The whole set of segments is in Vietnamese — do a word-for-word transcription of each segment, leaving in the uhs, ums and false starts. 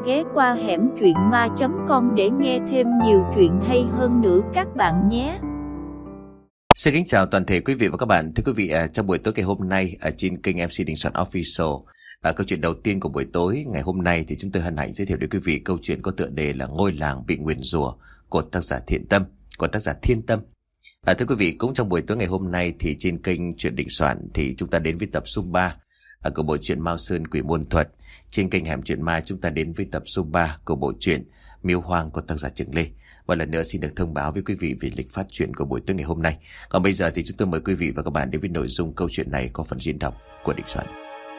ghé qua hẻm truyện ma chấm com để nghe thêm nhiều chuyện hay hơn nữa các bạn nhé. Xin kính chào toàn thể quý vị và các bạn. Thưa quý vị, trong buổi tối ngày hôm nay ở trên kênh em xê Đình Soạn Official, à, câu chuyện đầu tiên của buổi tối ngày hôm nay thì chúng tôi hân hạnh giới thiệu đến quý vị câu chuyện có tựa đề là Ngôi làng bị nguyền rủa của tác giả Thiện Tâm, của tác giả Thiên Tâm. À, thưa quý vị, cũng trong buổi tối ngày hôm nay thì trên kênh Truyện Đình Soạn thì chúng ta đến với tập số ba à, của bộ truyện Mao Sơn Quỷ Môn Thuật. Trên kênh Hẻm Truyện Ma chúng ta đến với tập số ba của bộ truyện Miếu Hoang của tác giả Trường Lê. Và lần nữa xin được thông báo với quý vị về lịch phát truyện của buổi tối ngày hôm nay. Còn bây giờ thì chúng tôi mời quý vị và các bạn đến với nội dung câu chuyện này có phần diễn đọc của Đình Soạn.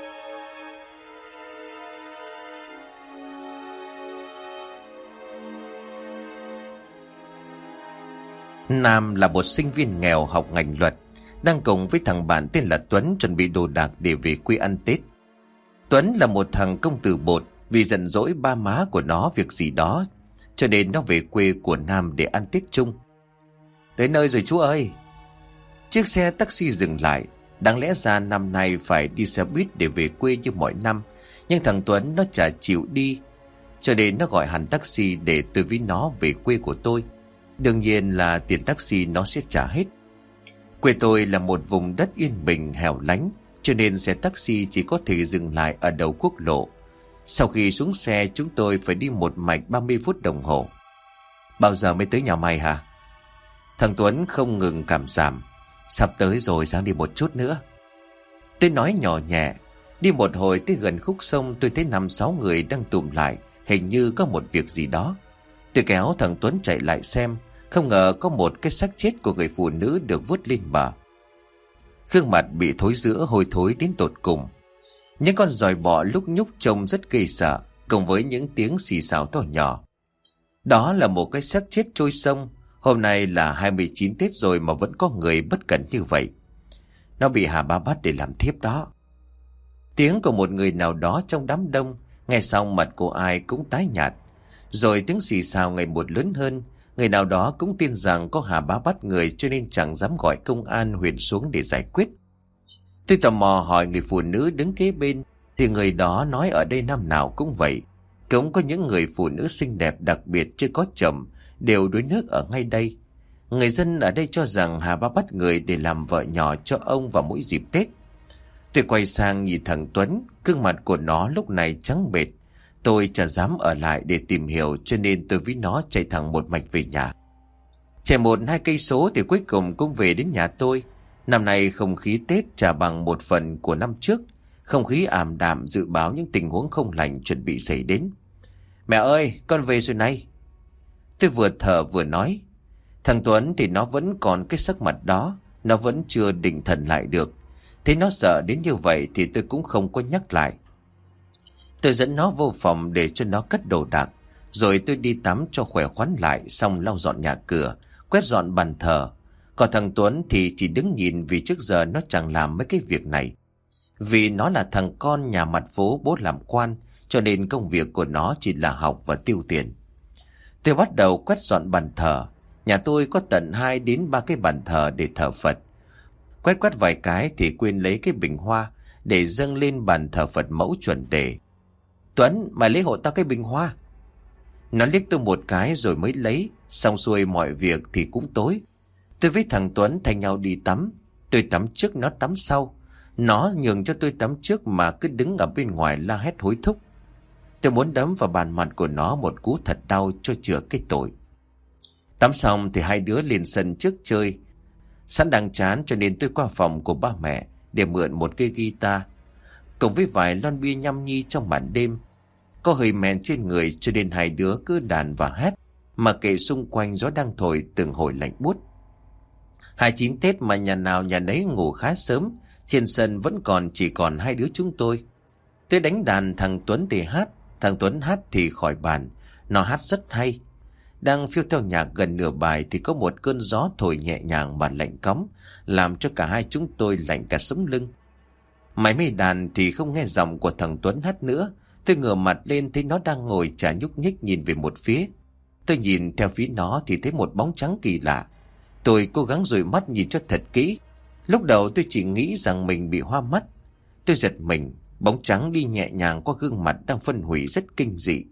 Nam là một sinh viên nghèo học ngành luật, đang cùng với thằng bạn tên là Tuấn chuẩn bị đồ đạc để về quê ăn Tết. Tuấn là một thằng công tử bột, vì giận dỗi ba má của nó việc gì đó, cho nên nó về quê của Nam để ăn Tết chung. Tới nơi rồi chú ơi. Chiếc xe taxi dừng lại. Đáng lẽ ra năm nay phải đi xe buýt để về quê như mọi năm, nhưng thằng Tuấn nó chả chịu đi, cho nên nó gọi hẳn taxi để tôi với nó về quê của tôi. Đương nhiên là tiền taxi nó sẽ trả hết. Quê tôi là một vùng đất yên bình hẻo lánh, cho nên xe taxi chỉ có thể dừng lại ở đầu quốc lộ. Sau khi xuống xe chúng tôi phải đi một mạch ba mươi phút đồng hồ. Bao giờ mới tới nhà mày hả? Thằng Tuấn không ngừng cảm giảm. Sắp tới rồi, sang đi một chút nữa. Tôi nói nhỏ nhẹ. Đi một hồi tới gần khúc sông tôi thấy năm sáu người đang tụm lại, hình như có một việc gì đó. Tôi kéo thằng Tuấn chạy lại xem. Không ngờ có một cái xác chết của người phụ nữ được vớt lên bờ. Gương mặt bị thối rữa hôi thối đến tột cùng. Những con giòi bọ lúc nhúc trông rất ghê sợ, cùng với những tiếng xì xào to nhỏ. Đó là một cái xác chết trôi sông. Hôm nay là hai mươi chín Tết rồi mà vẫn có người bất cẩn như vậy. Nó bị Hà Bá bắt để làm thiếp đó. Tiếng của một người nào đó trong đám đông. Nghe xong mặt của ai cũng tái nhạt. Rồi tiếng xì xào ngày một lớn hơn. Người nào đó cũng tin rằng có Hà Bá bắt người, cho nên chẳng dám gọi công an huyện xuống để giải quyết. Tôi tò mò hỏi người phụ nữ đứng kế bên, thì người đó nói ở đây năm nào cũng vậy. Cũng có những người phụ nữ xinh đẹp đặc biệt chưa có chồng đều đuối nước ở ngay đây. Người dân ở đây cho rằng Hà Bá bắt người để làm vợ nhỏ cho ông vào mỗi dịp Tết. Tôi quay sang nhìn thằng Tuấn, gương mặt của nó lúc này trắng bệch. Tôi chả dám ở lại để tìm hiểu, cho nên tôi với nó chạy thẳng một mạch về nhà. Chạy một hai cây số thì cuối cùng cũng về đến nhà tôi. Năm nay không khí Tết chả bằng một phần của năm trước. Không khí ảm đạm dự báo những tình huống không lành chuẩn bị xảy đến. Mẹ ơi, con về rồi này. Tôi vừa thở vừa nói. Thằng Tuấn thì nó vẫn còn cái sắc mặt đó, nó vẫn chưa định thần lại được. Thế nó sợ đến như vậy thì tôi cũng không có nhắc lại. Tôi dẫn nó vô phòng để cho nó cất đồ đạc. Rồi tôi đi tắm cho khỏe khoắn lại, xong lau dọn nhà cửa, quét dọn bàn thờ. Còn thằng Tuấn thì chỉ đứng nhìn, vì trước giờ nó chẳng làm mấy cái việc này. Vì nó là thằng con nhà mặt phố bố làm quan, cho nên công việc của nó chỉ là học và tiêu tiền. Tôi bắt đầu quét dọn bàn thờ. Nhà tôi có tận hai đến ba cái bàn thờ để thờ Phật. Quét quét vài cái thì quên lấy cái bình hoa để dâng lên bàn thờ Phật mẫu chuẩn đề. Tuấn, mày lấy hộ tao cái bình hoa. Nó liếc tôi một cái rồi mới lấy. Xong xuôi mọi việc thì cũng tối. Tôi với thằng Tuấn thay nhau đi tắm. Tôi tắm trước, nó tắm sau. Nó nhường cho tôi tắm trước mà cứ đứng ở bên ngoài la hét hối thúc. Tôi muốn đấm vào bàn mặt của nó một cú thật đau cho chữa cái tội. Tắm xong thì hai đứa lên sân trước chơi. Sẵn đang chán cho nên tôi qua phòng của ba mẹ để mượn một cây guitar, cùng với vài lon bia nhâm nhi trong màn đêm. Có hơi men trên người cho nên hai đứa cứ đàn và hát, mà kệ xung quanh gió đang thổi từng hồi lạnh buốt. Hai mươi chín Tết mà nhà nào nhà nấy ngủ khá sớm. Trên sân vẫn còn chỉ còn hai đứa chúng tôi. Tôi đánh đàn, thằng Tuấn thì hát. Thằng Tuấn hát thì khỏi bàn, nó hát rất hay. Đang phiêu theo nhạc gần nửa bài thì có một cơn gió thổi nhẹ nhàng mà lạnh cóng, làm cho cả hai chúng tôi lạnh cả sống lưng. Máy mây đàn thì không nghe giọng của thằng Tuấn hát nữa. Tôi ngửa mặt lên thấy nó đang ngồi chả nhúc nhích nhìn về một phía. Tôi nhìn theo phía nó thì thấy một bóng trắng kỳ lạ. Tôi cố gắng dụi mắt nhìn cho thật kỹ. Lúc đầu tôi chỉ nghĩ rằng mình bị hoa mắt. Tôi giật mình, bóng trắng đi nhẹ nhàng qua gương mặt đang phân hủy rất kinh dị.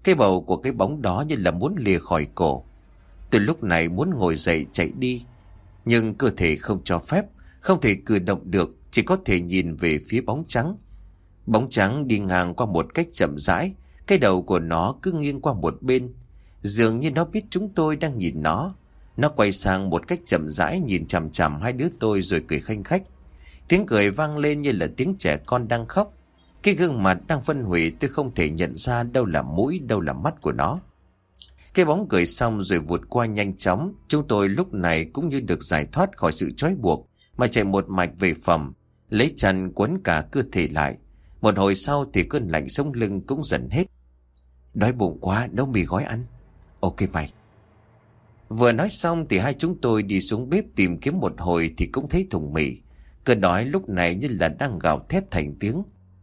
Cái bầu của cái bóng đó như là muốn lìa khỏi cổ. Tôi lúc này muốn ngồi dậy chạy đi, nhưng cơ thể không cho phép, không thể cử động được, chỉ có thể nhìn về phía bóng trắng. Bóng trắng đi ngang qua một cách chậm rãi, cái đầu của nó cứ nghiêng qua một bên, dường như nó biết chúng tôi đang nhìn nó. Nó quay sang một cách chậm rãi nhìn chằm chằm hai đứa tôi rồi cười khanh khách. Tiếng cười vang lên như là tiếng trẻ con đang khóc. Cái gương mặt đang phân hủy, tôi không thể nhận ra đâu là mũi, đâu là mắt của nó. Cái bóng cười xong rồi vụt qua nhanh chóng. Chúng tôi lúc này cũng như được giải thoát khỏi sự trói buộc, mà chạy một mạch về phòng, lấy chăn quấn cả cơ thể lại. Một hồi sau thì cơn lạnh sống lưng cũng dần hết. Đói bụng quá, nấu mì gói ăn. Ok mày. Vừa nói xong thì hai chúng tôi đi xuống bếp tìm kiếm một hồi thì cũng thấy thùng mì. Cơn đói lúc này như là đang gào thét thành tiếng.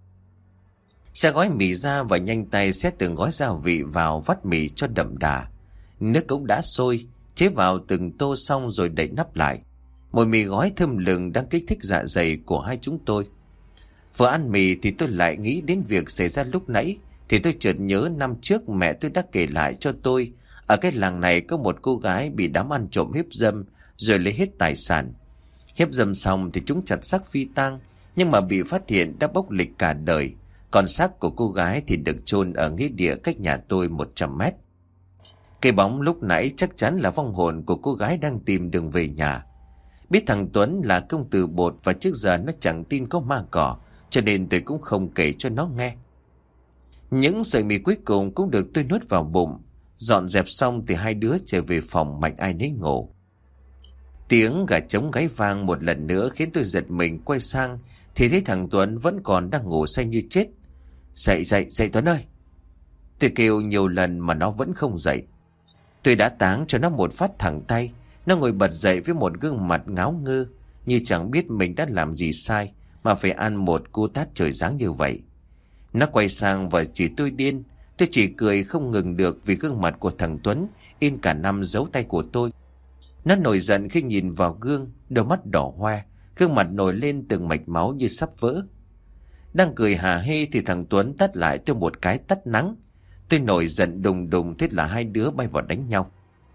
Xe gói mì ra và nhanh tay xếp từng gói gia vị vào vắt mì cho đậm đà. Nước cũng đã sôi, chế vào từng tô xong rồi đậy nắp lại. Mùi mì gói thơm lừng đang kích thích dạ dày của hai chúng tôi. Vừa ăn mì thì tôi lại nghĩ đến việc xảy ra lúc nãy. Thì tôi chợt nhớ năm trước mẹ tôi đã kể lại cho tôi, ở cái làng này có một cô gái bị đám ăn trộm hiếp dâm rồi lấy hết tài sản. Hiếp dâm xong thì chúng chặt xác phi tang, nhưng mà bị phát hiện đã bốc lịch cả đời. Còn xác của cô gái thì được chôn ở nghĩa địa cách nhà tôi một trăm mét. Cái bóng lúc nãy chắc chắn là vong hồn của cô gái đang tìm đường về nhà. Biết thằng Tuấn là công tử bột và trước giờ nó chẳng tin có ma cỏ, cho nên tôi cũng không kể cho nó nghe. Những sợi mì cuối cùng cũng được tôi nuốt vào bụng. Dọn dẹp xong thì hai đứa trở về phòng mạnh ai nấy ngủ. Tiếng gà trống gáy vang một lần nữa khiến tôi giật mình quay sang thì thấy thằng Tuấn vẫn còn đang ngủ say như chết. Dậy dậy dậy Tuấn ơi. Tôi kêu nhiều lần mà nó vẫn không dậy. Tôi đã táng cho nó một phát thẳng tay. Nó ngồi bật dậy với một gương mặt ngáo ngơ, như chẳng biết mình đã làm gì sai mà phải ăn một cú tát trời giáng như vậy. Nó quay sang và chỉ tôi điên. Tôi chỉ cười không ngừng được vì gương mặt của thằng Tuấn in cả năm dấu tay của tôi. Nó nổi giận khi nhìn vào gương, đôi mắt đỏ hoe, gương mặt nổi lên từng mạch máu như sắp vỡ. Đang cười hà hê thì thằng Tuấn tát lại tôi một cái tát nắng. Tôi nổi giận đùng đùng, thế là hai đứa bay vào đánh nhau.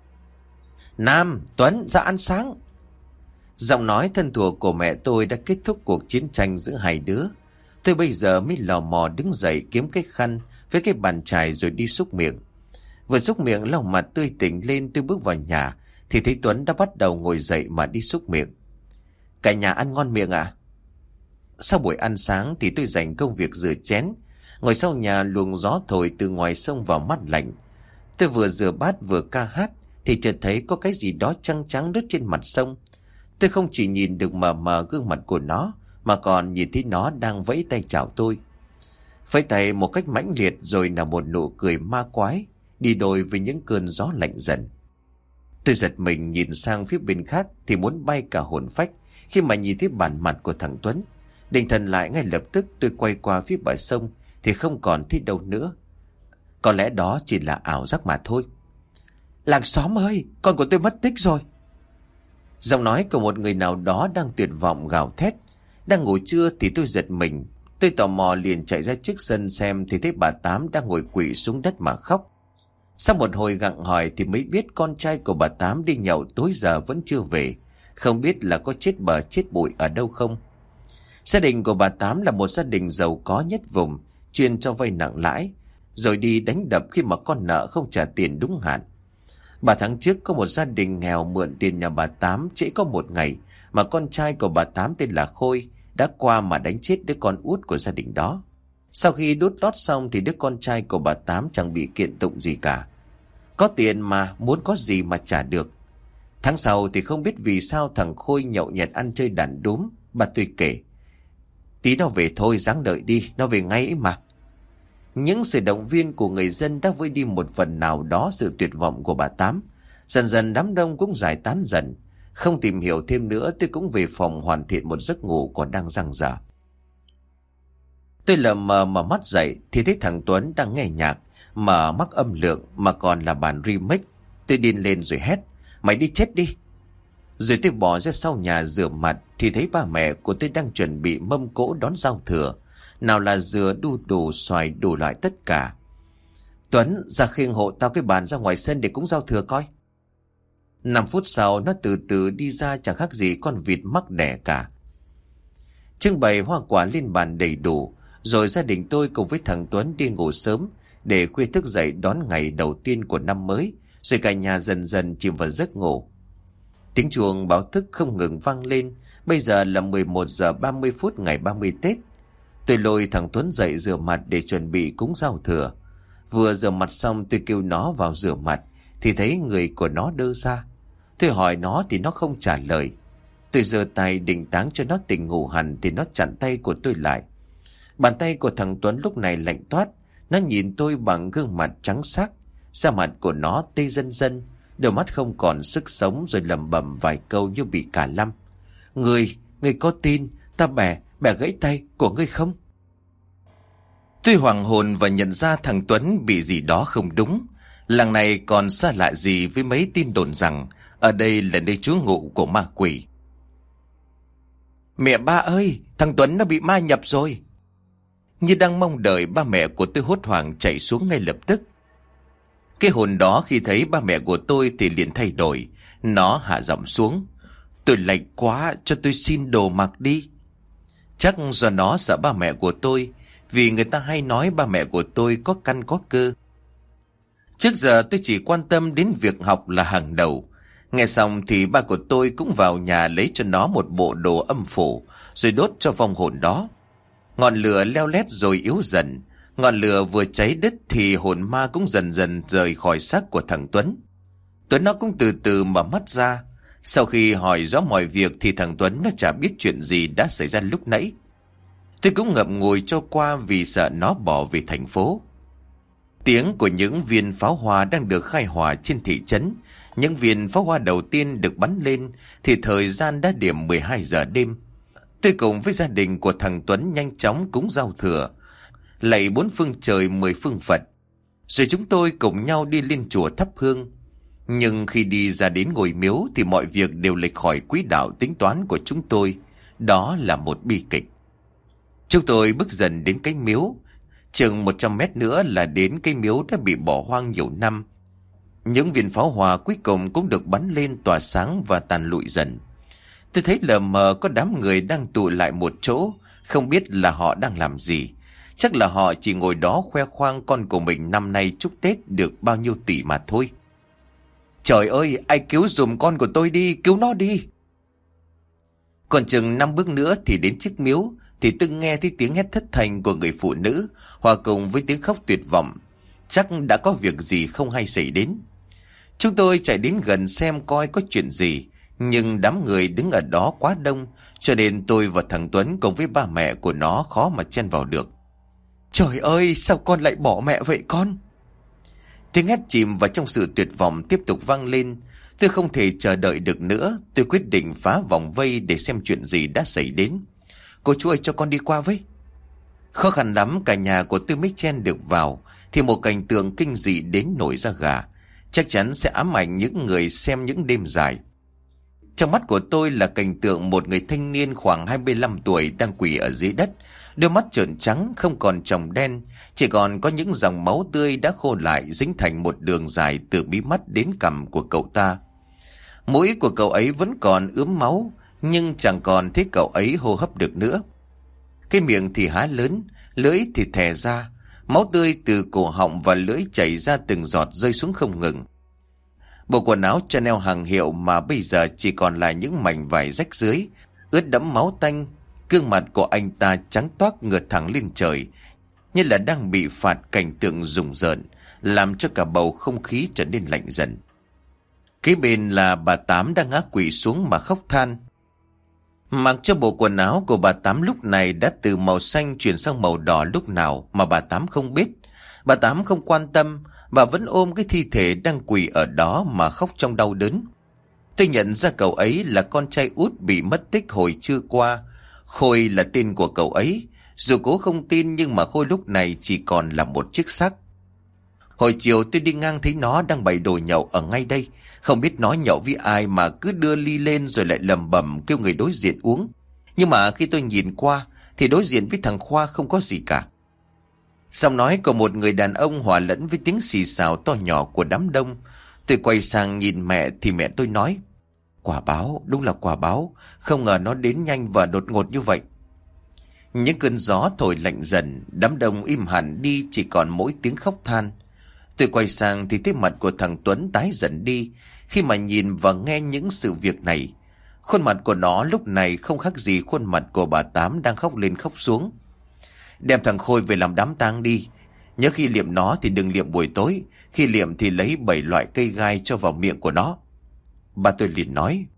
Nam, Tuấn, ra ăn sáng. Giọng nói thân thuộc của mẹ tôi đã kết thúc cuộc chiến tranh giữa hai đứa. Tôi bây giờ mới lò mò đứng dậy kiếm cái khăn với cái bàn chải rồi đi súc miệng. Vừa súc miệng lau mặt tươi tỉnh lên, tôi bước vào nhà thì thấy Tuấn đã bắt đầu ngồi dậy mà đi súc miệng. Cả nhà ăn ngon miệng à? Sau buổi ăn sáng thì tôi dành công việc rửa chén. Ngồi sau nhà luồng gió thổi từ ngoài sông vào mát lạnh. Tôi vừa rửa bát vừa ca hát thì chợt thấy có cái gì đó trắng trắng đứt trên mặt sông. Tôi không chỉ nhìn được mờ mờ gương mặt của nó mà còn nhìn thấy nó đang vẫy tay chào tôi. Vẫy tay một cách mãnh liệt rồi là một nụ cười ma quái đi đôi với những cơn gió lạnh dần. Tôi giật mình nhìn sang phía bên khác thì muốn bay cả hồn phách khi mà nhìn thấy bản mặt của thằng Tuấn. Định thần lại ngay lập tức, tôi quay qua phía bờ sông thì không còn thấy đâu nữa. Có lẽ đó chỉ là ảo giác mà thôi. Làng xóm ơi, con của tôi mất tích rồi. Giọng nói của một người nào đó đang tuyệt vọng gào thét. Đang ngủ trưa thì tôi giật mình. Tôi tò mò liền chạy ra trước sân xem thì thấy bà Tám đang ngồi quỵ xuống đất mà khóc. Sau một hồi gặng hỏi thì mới biết con trai của bà Tám đi nhậu tối giờ vẫn chưa về. Không biết là có chết bờ chết bụi ở đâu không. Gia đình của bà Tám là một gia đình giàu có nhất vùng, chuyên cho vay nặng lãi, rồi đi đánh đập khi mà con nợ không trả tiền đúng hạn. Ba tháng trước có một gia đình nghèo mượn tiền nhà bà Tám trễ có một ngày mà con trai của bà Tám tên là Khôi đã qua mà đánh chết đứa con út của gia đình đó. Sau khi đút lót xong thì đứa con trai của bà Tám chẳng bị kiện tụng gì cả. Có tiền mà muốn có gì mà trả được. Tháng sau thì không biết vì sao thằng Khôi nhậu nhẹt ăn chơi đàn đúm. Bà tôi kể, tí nó về thôi, ráng đợi đi, nó về ngay ấy mà. Những sự động viên của người dân đã vơi đi một phần nào đó sự tuyệt vọng của bà Tám. Dần dần đám đông cũng giải tán dần. Không tìm hiểu thêm nữa, tôi cũng về phòng hoàn thiện một giấc ngủ còn đang dang dở. Tôi lờ mờ mở mắt dậy thì thấy thằng Tuấn đang nghe nhạc mà mắc âm lượng mà còn là bản remix. Tôi điên lên rồi hét, mày đi chết đi. Rồi tôi bỏ ra sau nhà rửa mặt thì thấy ba mẹ của tôi đang chuẩn bị mâm cỗ đón giao thừa. Nào là dừa, đu đủ, xoài, đủ loại tất cả. Tuấn, ra khiêng hộ tao cái bàn ra ngoài sân để cúng giao thừa coi. Năm phút sau nó từ từ đi ra, chẳng khác gì con vịt mắc đẻ cả. Trưng bày hoa quả lên bàn đầy đủ, rồi gia đình tôi cùng với thằng Tuấn đi ngủ sớm để khuya thức dậy đón ngày đầu tiên của năm mới, rồi cả nhà dần dần chìm vào giấc ngủ. Tiếng chuông báo thức không ngừng vang lên. Bây giờ là mười một giờ ba mươi phút ngày ba mươi Tết. Tôi lôi thằng Tuấn dậy rửa mặt để chuẩn bị cúng giao thừa. Vừa rửa mặt xong tôi kêu nó vào rửa mặt thì thấy người của nó đơ ra. Tôi hỏi nó thì nó không trả lời. Tôi giơ tay định táng cho nó tỉnh ngủ hẳn thì nó chặn tay của tôi lại. Bàn tay của thằng Tuấn lúc này lạnh toát. Nó nhìn tôi bằng gương mặt trắng sắc. Da mặt của nó tê dần dần, đôi mắt không còn sức sống, rồi lẩm bẩm vài câu như bị cả lăm. Người, người có tin ta bẻ, bẻ gãy tay của ngươi không? Tôi hoàng hồn và nhận ra thằng Tuấn bị gì đó không đúng. Làng này còn xa lạ gì với mấy tin đồn rằng ở đây là nơi trú ngụ của ma quỷ. Mẹ ba ơi, thằng Tuấn nó bị ma nhập rồi. Như đang mong đợi, ba mẹ của tôi hốt hoảng chạy xuống ngay lập tức. Cái hồn đó khi thấy ba mẹ của tôi thì liền thay đổi. Nó hạ giọng xuống. Tôi lạnh quá, cho tôi xin đồ mặc đi. Chắc do nó sợ ba mẹ của tôi, vì người ta hay nói ba mẹ của tôi có căn có cơ. Trước giờ tôi chỉ quan tâm đến việc học là hàng đầu. Nghe xong thì ba của tôi cũng vào nhà lấy cho nó một bộ đồ âm phủ, rồi đốt cho vong hồn đó. Ngọn lửa leo lét rồi yếu dần. Ngọn lửa vừa cháy đứt thì hồn ma cũng dần dần rời khỏi xác của thằng Tuấn. Tuấn nó cũng từ từ mở mắt ra. Sau khi hỏi rõ mọi việc thì thằng Tuấn nó chả biết chuyện gì đã xảy ra lúc nãy. Tôi cũng ngậm ngùi cho qua vì sợ nó bỏ về thành phố. Tiếng của những viên pháo hoa đang được khai hỏa trên thị trấn. Những viên pháo hoa đầu tiên được bắn lên thì thời gian đã điểm mười hai giờ đêm. Tôi cùng với gia đình của thằng Tuấn nhanh chóng cúng giao thừa, lạy bốn phương trời mười phương Phật. Rồi chúng tôi cùng nhau đi lên chùa thắp hương. Nhưng khi đi ra đến ngôi miếu thì mọi việc đều lệch khỏi quỹ đạo tính toán của chúng tôi. Đó là một bi kịch. Chúng tôi bước dần đến cái miếu. Chừng một trăm mét nữa là đến cái miếu đã bị bỏ hoang nhiều năm. Những viên pháo hoa cuối cùng cũng được bắn lên tỏa sáng và tàn lụi dần. Tôi thấy lờ mờ có đám người đang tụ lại một chỗ, không biết là họ đang làm gì. Chắc là họ chỉ ngồi đó khoe khoang con của mình năm nay chúc Tết được bao nhiêu tỷ mà thôi. Trời ơi, ai cứu giùm con của tôi đi, cứu nó đi. Còn chừng năm bước nữa thì đến chiếc miếu, thì tôi nghe thấy tiếng hét thất thanh của người phụ nữ, hòa cùng với tiếng khóc tuyệt vọng. Chắc đã có việc gì không hay xảy đến. Chúng tôi chạy đến gần xem coi có chuyện gì, nhưng đám người đứng ở đó quá đông, cho nên tôi và thằng Tuấn cùng với ba mẹ của nó khó mà chen vào được. Trời ơi, sao con lại bỏ mẹ vậy con? Tiếng hét chìm vào trong sự tuyệt vọng tiếp tục vang lên. Tôi không thể chờ đợi được nữa. Tôi quyết định phá vòng vây để xem chuyện gì đã xảy đến. Cô chú ơi, cho con đi qua với. Khó khăn lắm cả nhà của tôi mới chen được vào, thì một cảnh tượng kinh dị đến nổi da gà. Chắc chắn sẽ ám ảnh những người xem những đêm dài. Trong mắt của tôi là cảnh tượng một người thanh niên khoảng hai mươi lăm tuổi đang quỳ ở dưới đất. Đôi mắt trợn trắng, không còn tròng đen, chỉ còn có những dòng máu tươi đã khô lại dính thành một đường dài từ mí mắt đến cằm của cậu ta. Mũi của cậu ấy vẫn còn ướm máu, nhưng chẳng còn thấy cậu ấy hô hấp được nữa. Cái miệng thì há lớn, lưỡi thì thè ra, máu tươi từ cổ họng và lưỡi chảy ra từng giọt rơi xuống không ngừng. Bộ quần áo Chanel hàng hiệu mà bây giờ chỉ còn là những mảnh vải rách rưới, ướt đẫm máu tanh. Gương mặt của anh ta trắng toát ngửa thẳng lên trời, như là đang bị phạt cảnh tượng rùng rợn, làm cho cả bầu không khí trở nên lạnh dần. Kế bên là bà Tám đang ngã quỵ xuống mà khóc than. Mặc cho bộ quần áo của bà Tám lúc này đã từ màu xanh chuyển sang màu đỏ lúc nào mà bà Tám không biết. Bà Tám không quan tâm, bà vẫn ôm cái thi thể đang quỳ ở đó mà khóc trong đau đớn. Tôi nhận ra cậu ấy là con trai út bị mất tích hồi trưa qua. Khôi là tên của cậu ấy. Dù cố không tin nhưng mà Khôi lúc này chỉ còn là một chiếc xác. Hồi chiều tôi đi ngang thấy nó đang bày đồ nhậu ở ngay đây. Không biết nó nhậu với ai mà cứ đưa ly lên rồi lại lầm bầm kêu người đối diện uống. Nhưng mà khi tôi nhìn qua thì đối diện với thằng Khoa không có gì cả. Giọng nói của một người đàn ông hòa lẫn với tiếng xì xào to nhỏ của đám đông. Tôi quay sang nhìn mẹ thì mẹ tôi nói: Quả báo, đúng là quả báo. Không ngờ nó đến nhanh và đột ngột như vậy. Những cơn gió thổi lạnh dần, đám đông im hẳn đi, chỉ còn mỗi tiếng khóc than. Tôi quay sang thì thấy mặt của thằng Tuấn tái dần đi khi mà nhìn và nghe những sự việc này. Khuôn mặt của nó lúc này không khác gì khuôn mặt của bà Tám đang khóc lên khóc xuống. Đem thằng Khôi về làm đám tang đi. Nhớ khi liệm nó thì đừng liệm buổi tối. Khi liệm thì lấy bảy loại cây gai cho vào miệng của nó. Bà tôi liền nói.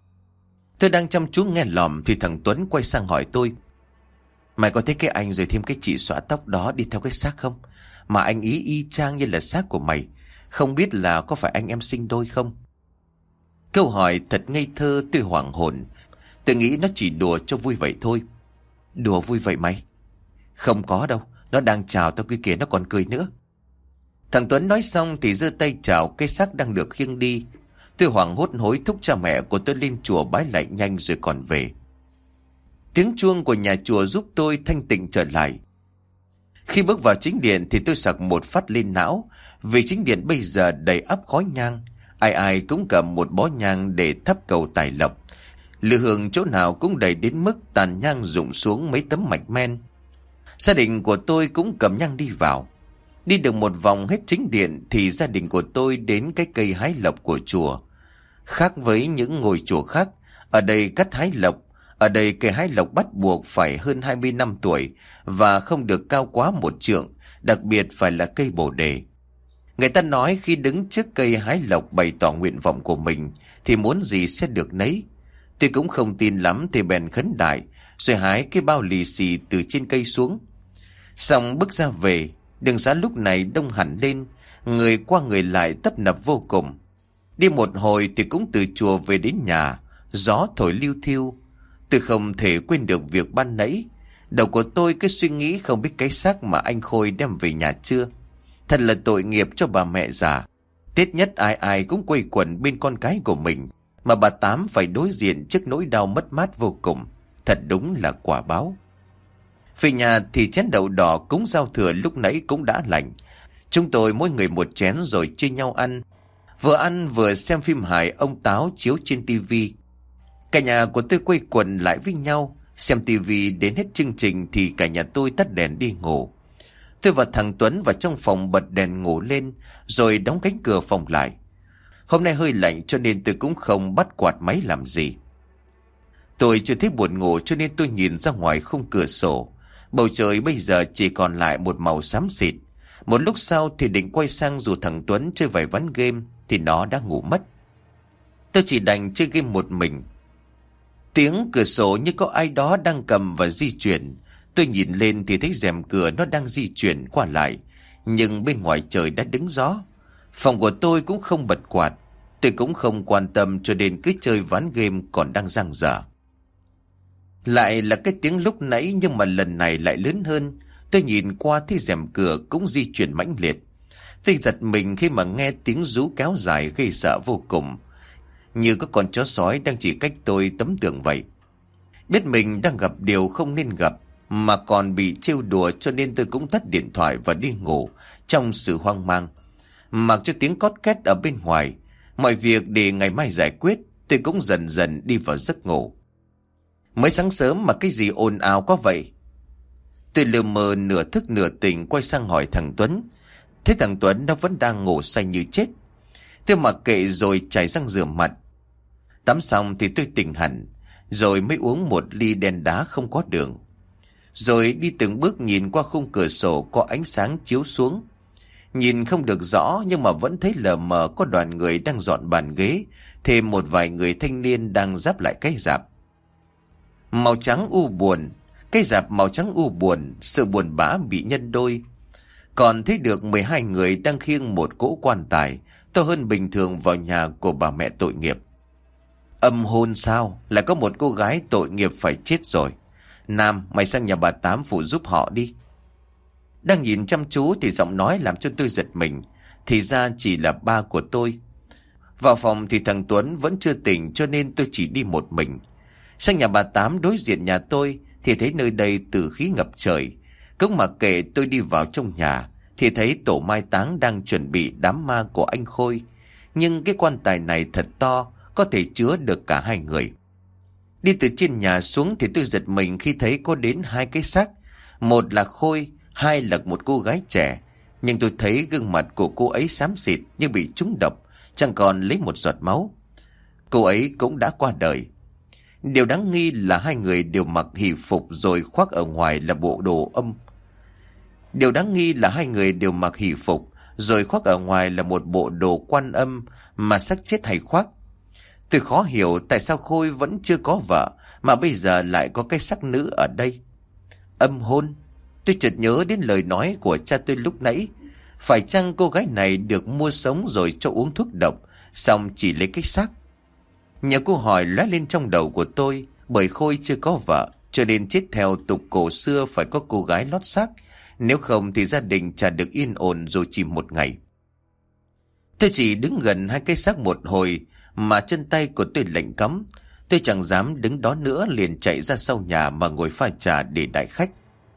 Tôi đang chăm chú nghe lòm thì thằng Tuấn quay sang hỏi tôi: Mày có thấy cái anh rồi thêm cái chị xõa tóc đó đi theo cái xác không? Mà anh ý y chang như là xác của mày. Không biết là có phải anh em sinh đôi không? Câu hỏi thật ngây thơ, tôi hoảng hồn. Tôi nghĩ nó chỉ đùa cho vui vậy thôi. Đùa vui vậy mày? Không có đâu. Nó đang chào tao kia kìa, nó còn cười nữa. Thằng Tuấn nói xong thì giơ tay chào cái xác đang được khiêng đi. Tôi hoảng hốt hối thúc cha mẹ của tôi lên chùa bái lại nhanh rồi còn về. Tiếng chuông của nhà chùa giúp tôi thanh tịnh trở lại. Khi bước vào chính điện thì tôi sặc một phát lên não, vì chính điện bây giờ đầy ắp khói nhang. Ai ai cũng cầm một bó nhang để thắp cầu tài lộc. Lửa hương chỗ nào cũng đầy đến mức tàn nhang rụng xuống mấy tấm mạch men. Gia đình của tôi cũng cầm nhang đi vào. Đi được một vòng hết chính điện thì gia đình của tôi đến cái cây hái lộc của chùa. Khác với những ngôi chùa khác, ở đây cắt hái lộc. Ở đây cây hái lộc bắt buộc phải hơn hai mươi năm tuổi và không được cao quá một trượng, đặc biệt phải là cây bồ đề. Người ta nói khi đứng trước cây hái lộc bày tỏ nguyện vọng của mình thì muốn gì sẽ được nấy. Tôi cũng không tin lắm thì bèn khấn đại rồi hái cái bao lì xì từ trên cây xuống. Xong bước ra về, đường xá lúc này đông hẳn lên, người qua người lại tấp nập vô cùng. Đi một hồi thì cũng từ chùa về đến nhà, gió thổi liu thiu. Tôi không thể quên được việc ban nãy. Đầu của tôi cứ suy nghĩ không biết cái xác mà anh Khôi đem về nhà chưa. Thật là tội nghiệp cho bà mẹ già. Tết nhất ai ai cũng quây quần bên con cái của mình, mà bà Tám phải đối diện trước nỗi đau mất mát vô cùng. Thật đúng là quả báo. Về nhà thì chén đậu đỏ cúng giao thừa lúc nãy cũng đã lạnh. Chúng tôi mỗi người một chén rồi chia nhau ăn. Vừa ăn vừa xem phim hài ông Táo chiếu trên tivi. Cả nhà của tôi quây quần lại với nhau, xem tivi đến hết chương trình thì cả nhà tôi tắt đèn đi ngủ. Tôi và thằng Tuấn vào trong phòng bật đèn ngủ lên, rồi đóng cánh cửa phòng lại. Hôm nay hơi lạnh cho nên tôi cũng không bắt quạt máy làm gì. Tôi chưa thấy buồn ngủ cho nên tôi nhìn ra ngoài khung cửa sổ. Bầu trời bây giờ chỉ còn lại một màu xám xịt. Một lúc sau thì định quay sang rủ thằng Tuấn chơi vài ván game thì nó đã ngủ mất. Tôi chỉ đành chơi game một mình. Tiếng cửa sổ như có ai đó đang cầm và di chuyển. Tôi nhìn lên thì thấy rèm cửa nó đang di chuyển qua lại, nhưng bên ngoài trời đã đứng gió. Phòng của tôi cũng không bật quạt. Tôi cũng không quan tâm cho nên cứ chơi ván game còn đang dang dở. Lại là cái tiếng lúc nãy nhưng mà lần này lại lớn hơn. Tôi nhìn qua thấy rèm cửa cũng di chuyển mãnh liệt. Tôi giật mình khi mà nghe tiếng rú kéo dài gây sợ vô cùng, như có con chó sói đang chỉ cách tôi tấm tường vậy. Biết mình đang gặp điều không nên gặp, mà còn bị trêu đùa cho nên tôi cũng tắt điện thoại và đi ngủ trong sự hoang mang. Mặc cho tiếng cót két ở bên ngoài, mọi việc để ngày mai giải quyết, tôi cũng dần dần đi vào giấc ngủ. Mới sáng sớm mà cái gì ồn ào quá vậy? Tôi lờ mờ nửa thức nửa tỉnh quay sang hỏi thằng Tuấn. Thế thằng Tuấn nó vẫn đang ngủ say như chết. Tôi mặc kệ rồi chải răng rửa mặt. Tắm xong thì tôi tỉnh hẳn, rồi mới uống một ly đen đá không có đường. Rồi đi từng bước nhìn qua khung cửa sổ có ánh sáng chiếu xuống. Nhìn không được rõ nhưng mà vẫn thấy lờ mờ có đoàn người đang dọn bàn ghế, thêm một vài người thanh niên đang giáp lại cái rạp. Màu trắng u buồn, cái rạp màu trắng u buồn, sự buồn bã bị nhân đôi. Còn thấy được mười hai người đang khiêng một cỗ quan tài to hơn bình thường vào nhà của bà mẹ tội nghiệp. Âm hồn sao? Lại có một cô gái tội nghiệp phải chết rồi. Nam, mày sang nhà bà Tám phụ giúp họ đi. Đang nhìn chăm chú thì giọng nói làm cho tôi giật mình. Thì ra chỉ là ba của tôi. Vào phòng thì thằng Tuấn vẫn chưa tỉnh cho nên tôi chỉ đi một mình. Sang nhà bà Tám đối diện nhà tôi thì thấy nơi đây tử khí ngập trời. Cũng mặc kệ tôi đi vào trong nhà thì thấy tổ mai táng đang chuẩn bị đám ma của anh Khôi. Nhưng cái quan tài này thật to, có thể chứa được cả hai người. Đi từ trên nhà xuống thì tôi giật mình khi thấy có đến hai cái xác. Một là Khôi, hai là một cô gái trẻ. Nhưng tôi thấy gương mặt của cô ấy xám xịt như bị trúng độc, chẳng còn lấy một giọt máu. Cô ấy cũng đã qua đời. Điều đáng nghi là hai người đều mặc hỷ phục rồi khoác ở ngoài là bộ đồ âm. Điều đáng nghi là hai người đều mặc hỷ phục rồi khoác ở ngoài là một bộ đồ quan âm mà xác chết hay khoác. Tôi khó hiểu tại sao Khôi vẫn chưa có vợ mà bây giờ lại có cái xác nữ ở đây. Âm hôn. Tôi chợt nhớ đến lời nói của cha tôi lúc nãy. Phải chăng cô gái này được mua sống rồi cho uống thuốc độc, xong chỉ lấy cái xác? Nhiều câu hỏi lóe lên trong đầu của tôi, bởi Khôi chưa có vợ, cho nên chết theo tục cổ xưa phải có cô gái lót xác, nếu không thì gia đình chả được yên ổn dù chỉ một ngày. Tôi chỉ đứng gần hai cái xác một hồi mà chân tay của tôi lạnh cóng. Tôi chẳng dám đứng đó nữa, liền chạy ra sau nhà mà ngồi pha trà để đãi khách.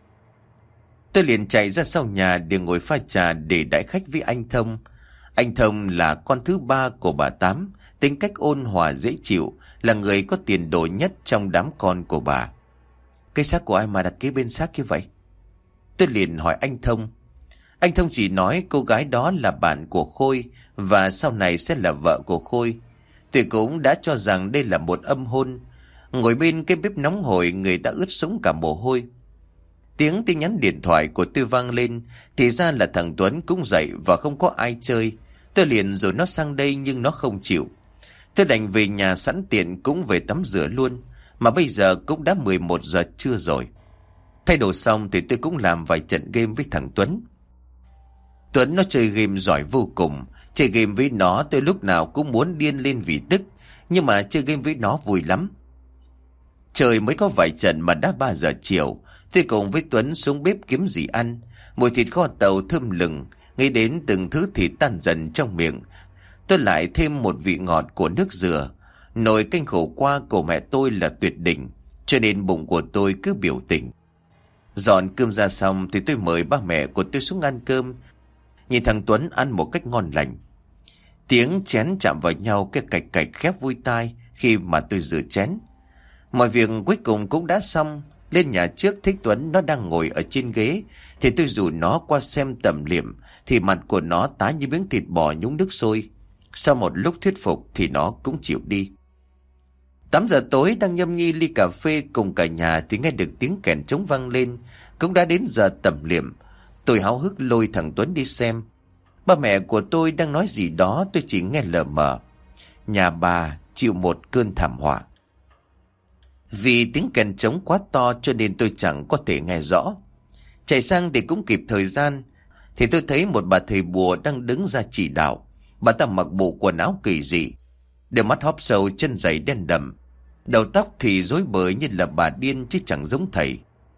Tôi liền chạy ra sau nhà để ngồi pha trà để đãi khách với anh Thông. Anh Thông là con thứ ba của bà Tám, tính cách ôn hòa dễ chịu, là người có tiền đồ nhất trong đám con của bà. Cái xác của ai mà đặt kế bên xác như vậy? Tôi liền hỏi anh Thông. Anh Thông chỉ nói cô gái đó là bạn của Khôi và sau này sẽ là vợ của Khôi. Tôi cũng đã cho rằng đây là một âm hôn. Ngồi bên cái bếp nóng hổi, người ta ướt sũng cả mồ hôi. Tiếng tin nhắn điện thoại của tôi vang lên, thì ra là thằng Tuấn cũng dậy và không có ai chơi. Tôi liền rồi nó sang đây nhưng nó không chịu. Tôi đành về nhà sẵn tiện cũng về tắm rửa luôn, mà bây giờ cũng đã mười một giờ trưa rồi. Thay đồ xong thì tôi cũng làm vài trận game với thằng Tuấn. Tuấn nó chơi game giỏi vô cùng. Chơi game với nó tôi lúc nào cũng muốn điên lên vì tức, nhưng mà chơi game với nó vui lắm. Trời mới có vài trận mà đã ba giờ chiều. Tôi cùng với Tuấn xuống bếp kiếm gì ăn. Mùi thịt kho tàu thơm lừng, nghĩ đến từng thứ thịt tan dần trong miệng. Tôi lại thêm một vị ngọt của nước dừa. Nồi canh khổ qua của mẹ tôi là tuyệt đỉnh, cho nên bụng của tôi cứ biểu tình. Dọn cơm ra xong thì tôi mời ba mẹ của tôi xuống ăn cơm. Nhìn thằng Tuấn ăn một cách ngon lành. Tiếng chén chạm vào nhau cái cạch cạch khép vui tai khi mà tôi rửa chén. Mọi việc cuối cùng cũng đã xong. Lên nhà trước thấy Tuấn nó đang ngồi ở trên ghế, thì tôi rủ nó qua xem tầm liệm, thì mặt của nó tái như miếng thịt bò nhúng nước sôi. Sau một lúc thuyết phục thì nó cũng chịu đi. Tám giờ tối đang nhâm nhi ly cà phê cùng cả nhà thì nghe được tiếng kèn trống vang lên. Cũng đã đến giờ tầm liệm. Tôi háo hức lôi thằng Tuấn đi xem. Ba mẹ của tôi đang nói gì đó tôi chỉ nghe lờ mờ. Nhà bà chịu một cơn thảm họa. Vì tiếng kèn trống quá to cho nên tôi chẳng có thể nghe rõ. Chạy sang thì cũng kịp thời gian, thì tôi thấy một bà thầy bùa đang đứng ra chỉ đạo. Bà ta mặc bộ quần áo kỳ dị, đôi mắt hóp sâu, chân giày đen đậm, đầu tóc thì rối bời như là bà điên chứ chẳng giống thầy.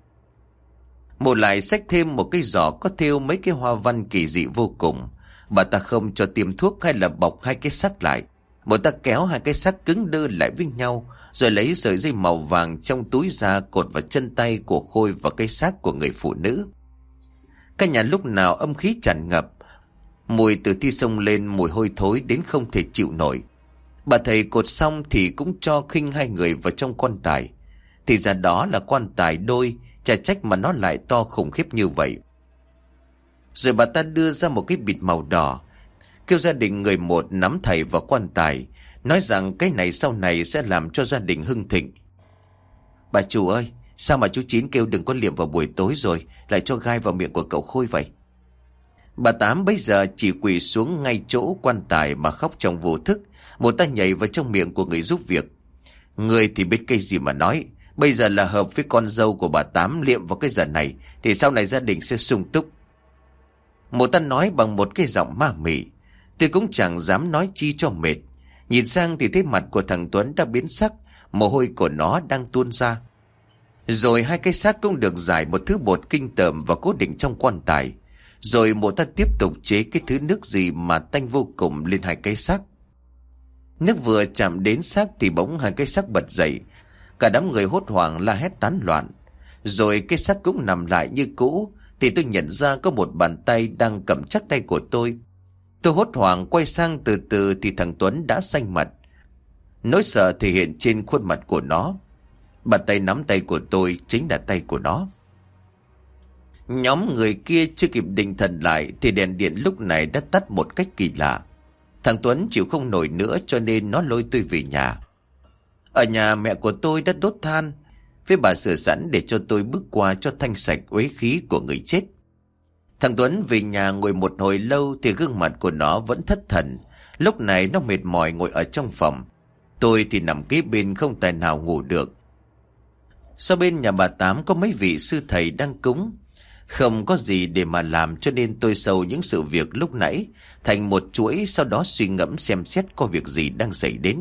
Một lại xách thêm một cái giỏ có thêu mấy cái hoa văn kỳ dị vô cùng. Bà ta không cho tiêm thuốc hay là bọc hai cái xác lại. Bà ta kéo hai cái xác cứng đơ lại với nhau, rồi lấy sợi dây màu vàng trong túi ra cột vào chân tay của Khôi và cái xác của người phụ nữ. Căn nhà lúc nào âm khí tràn ngập, mùi từ thi xông lên, mùi hôi thối đến không thể chịu nổi. Bà thầy cột xong thì cũng cho khinh hai người vào trong quan tài. Thì ra đó là quan tài đôi, chả trách mà nó lại to khủng khiếp như vậy. Rồi bà ta đưa ra một cái bịt màu đỏ, kêu gia đình người một nắm thầy vào quan tài, nói rằng cái này sau này sẽ làm cho gia đình hưng thịnh. Bà chủ ơi, sao mà chú Chín kêu đừng có liệm vào buổi tối rồi lại cho gai vào miệng của cậu Khôi vậy? Bà Tám bây giờ chỉ quỳ xuống ngay chỗ quan tài mà khóc trong vô thức. Một tay nhảy vào trong miệng của người giúp việc. Người thì biết cái gì mà nói. Bây giờ là hợp với con dâu của bà Tám liệm vào cái giờ này thì sau này gia đình sẽ sung túc. Một tay nói bằng một cái giọng ma mị. Tôi cũng chẳng dám nói chi cho mệt. Nhìn sang thì thấy mặt của thằng Tuấn đã biến sắc, mồ hôi của nó đang tuôn ra. Rồi hai cái xác cũng được giải một thứ bột kinh tởm và cố định trong quan tài. Rồi mộ ta tiếp tục chế cái thứ nước gì mà tanh vô cùng lên hai cái xác. Nước vừa chạm đến xác thì bỗng hai cái xác bật dậy. Cả đám người hốt hoảng la hét tán loạn. rồi cái xác cũng nằm lại như cũ, thì tôi nhận ra có một bàn tay đang cầm chắc tay của tôi. Tôi hốt hoảng quay sang từ từ thì thằng Tuấn đã xanh mặt. Nỗi sợ thể hiện trên khuôn mặt của nó. Bàn tay nắm tay của tôi chính là tay của nó. Nhóm người kia chưa kịp định thần lại thì đèn điện lúc này đã tắt một cách kỳ lạ. Thằng Tuấn chịu không nổi nữa cho nên nó lôi tôi về nhà. Ở nhà mẹ của tôi đã đốt than, với bà sửa sẵn để cho tôi bước qua cho thanh sạch uế khí của người chết. Thằng Tuấn về nhà ngồi một hồi lâu thì gương mặt của nó vẫn thất thần. Lúc này nó mệt mỏi ngồi ở trong phòng. Tôi thì nằm kế bên không tài nào ngủ được. Sau bên nhà bà Tám có mấy vị sư thầy đang cúng. Không có gì để mà làm cho nên tôi sâu những sự việc lúc nãy thành một chuỗi, sau đó suy ngẫm xem xét có việc gì đang xảy đến.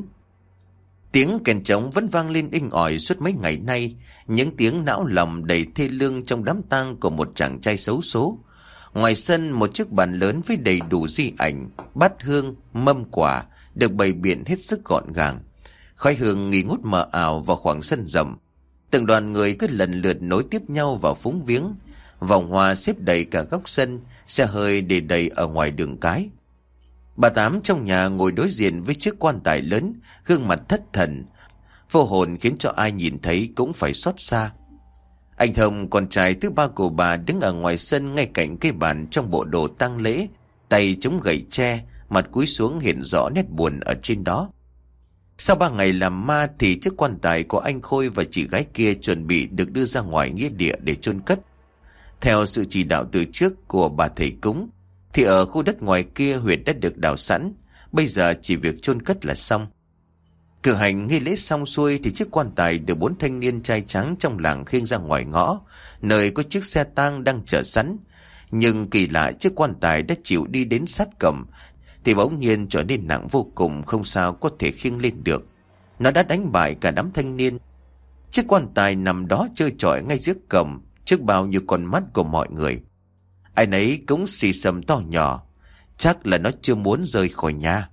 Tiếng kèn trống vẫn vang lên inh ỏi suốt mấy ngày nay, những tiếng não lòng đầy thê lương trong đám tang của một chàng trai xấu số. Ngoài sân một chiếc bàn lớn với đầy đủ di ảnh, bát hương, mâm quả được bày biện hết sức gọn gàng. Khói hương nghi ngút mờ ảo vào khoảng sân rộng. Từng đoàn người cứ lần lượt nối tiếp nhau vào phúng viếng. Vòng hoa xếp đầy cả góc sân, xe hơi để đầy ở ngoài đường cái. Bà Tám trong nhà ngồi đối diện với chiếc quan tài lớn, gương mặt thất thần, vô hồn khiến cho ai nhìn thấy cũng phải xót xa. Anh Thông, con trai thứ ba của bà, đứng ở ngoài sân ngay cạnh cây bàn trong bộ đồ tang lễ, tay chống gậy tre, mặt cúi xuống hiện rõ nét buồn ở trên đó. Sau ba ngày làm ma thì chiếc quan tài của anh Khôi và chị gái kia chuẩn bị được đưa ra ngoài nghĩa địa để chôn cất. Theo sự chỉ đạo từ trước của bà thầy cúng, thì ở khu đất ngoài kia huyệt đã được đào sẵn, bây giờ chỉ việc chôn cất là xong. Cử hành nghi lễ xong xuôi thì chiếc quan tài được bốn thanh niên trai trắng trong làng khiêng ra ngoài ngõ, nơi có chiếc xe tang đang chờ sẵn. Nhưng kỳ lạ, chiếc quan tài đã chịu đi đến sát cổng thì bỗng nhiên trở nên nặng vô cùng, không sao có thể khiêng lên được. Nó đã đánh bại cả đám thanh niên. Chiếc quan tài nằm đó trơ trọi ngay trước cổng, trước bao nhiêu con mắt của mọi người. Ai nấy cũng xì xầm to nhỏ, chắc là nó chưa muốn rời khỏi nhà.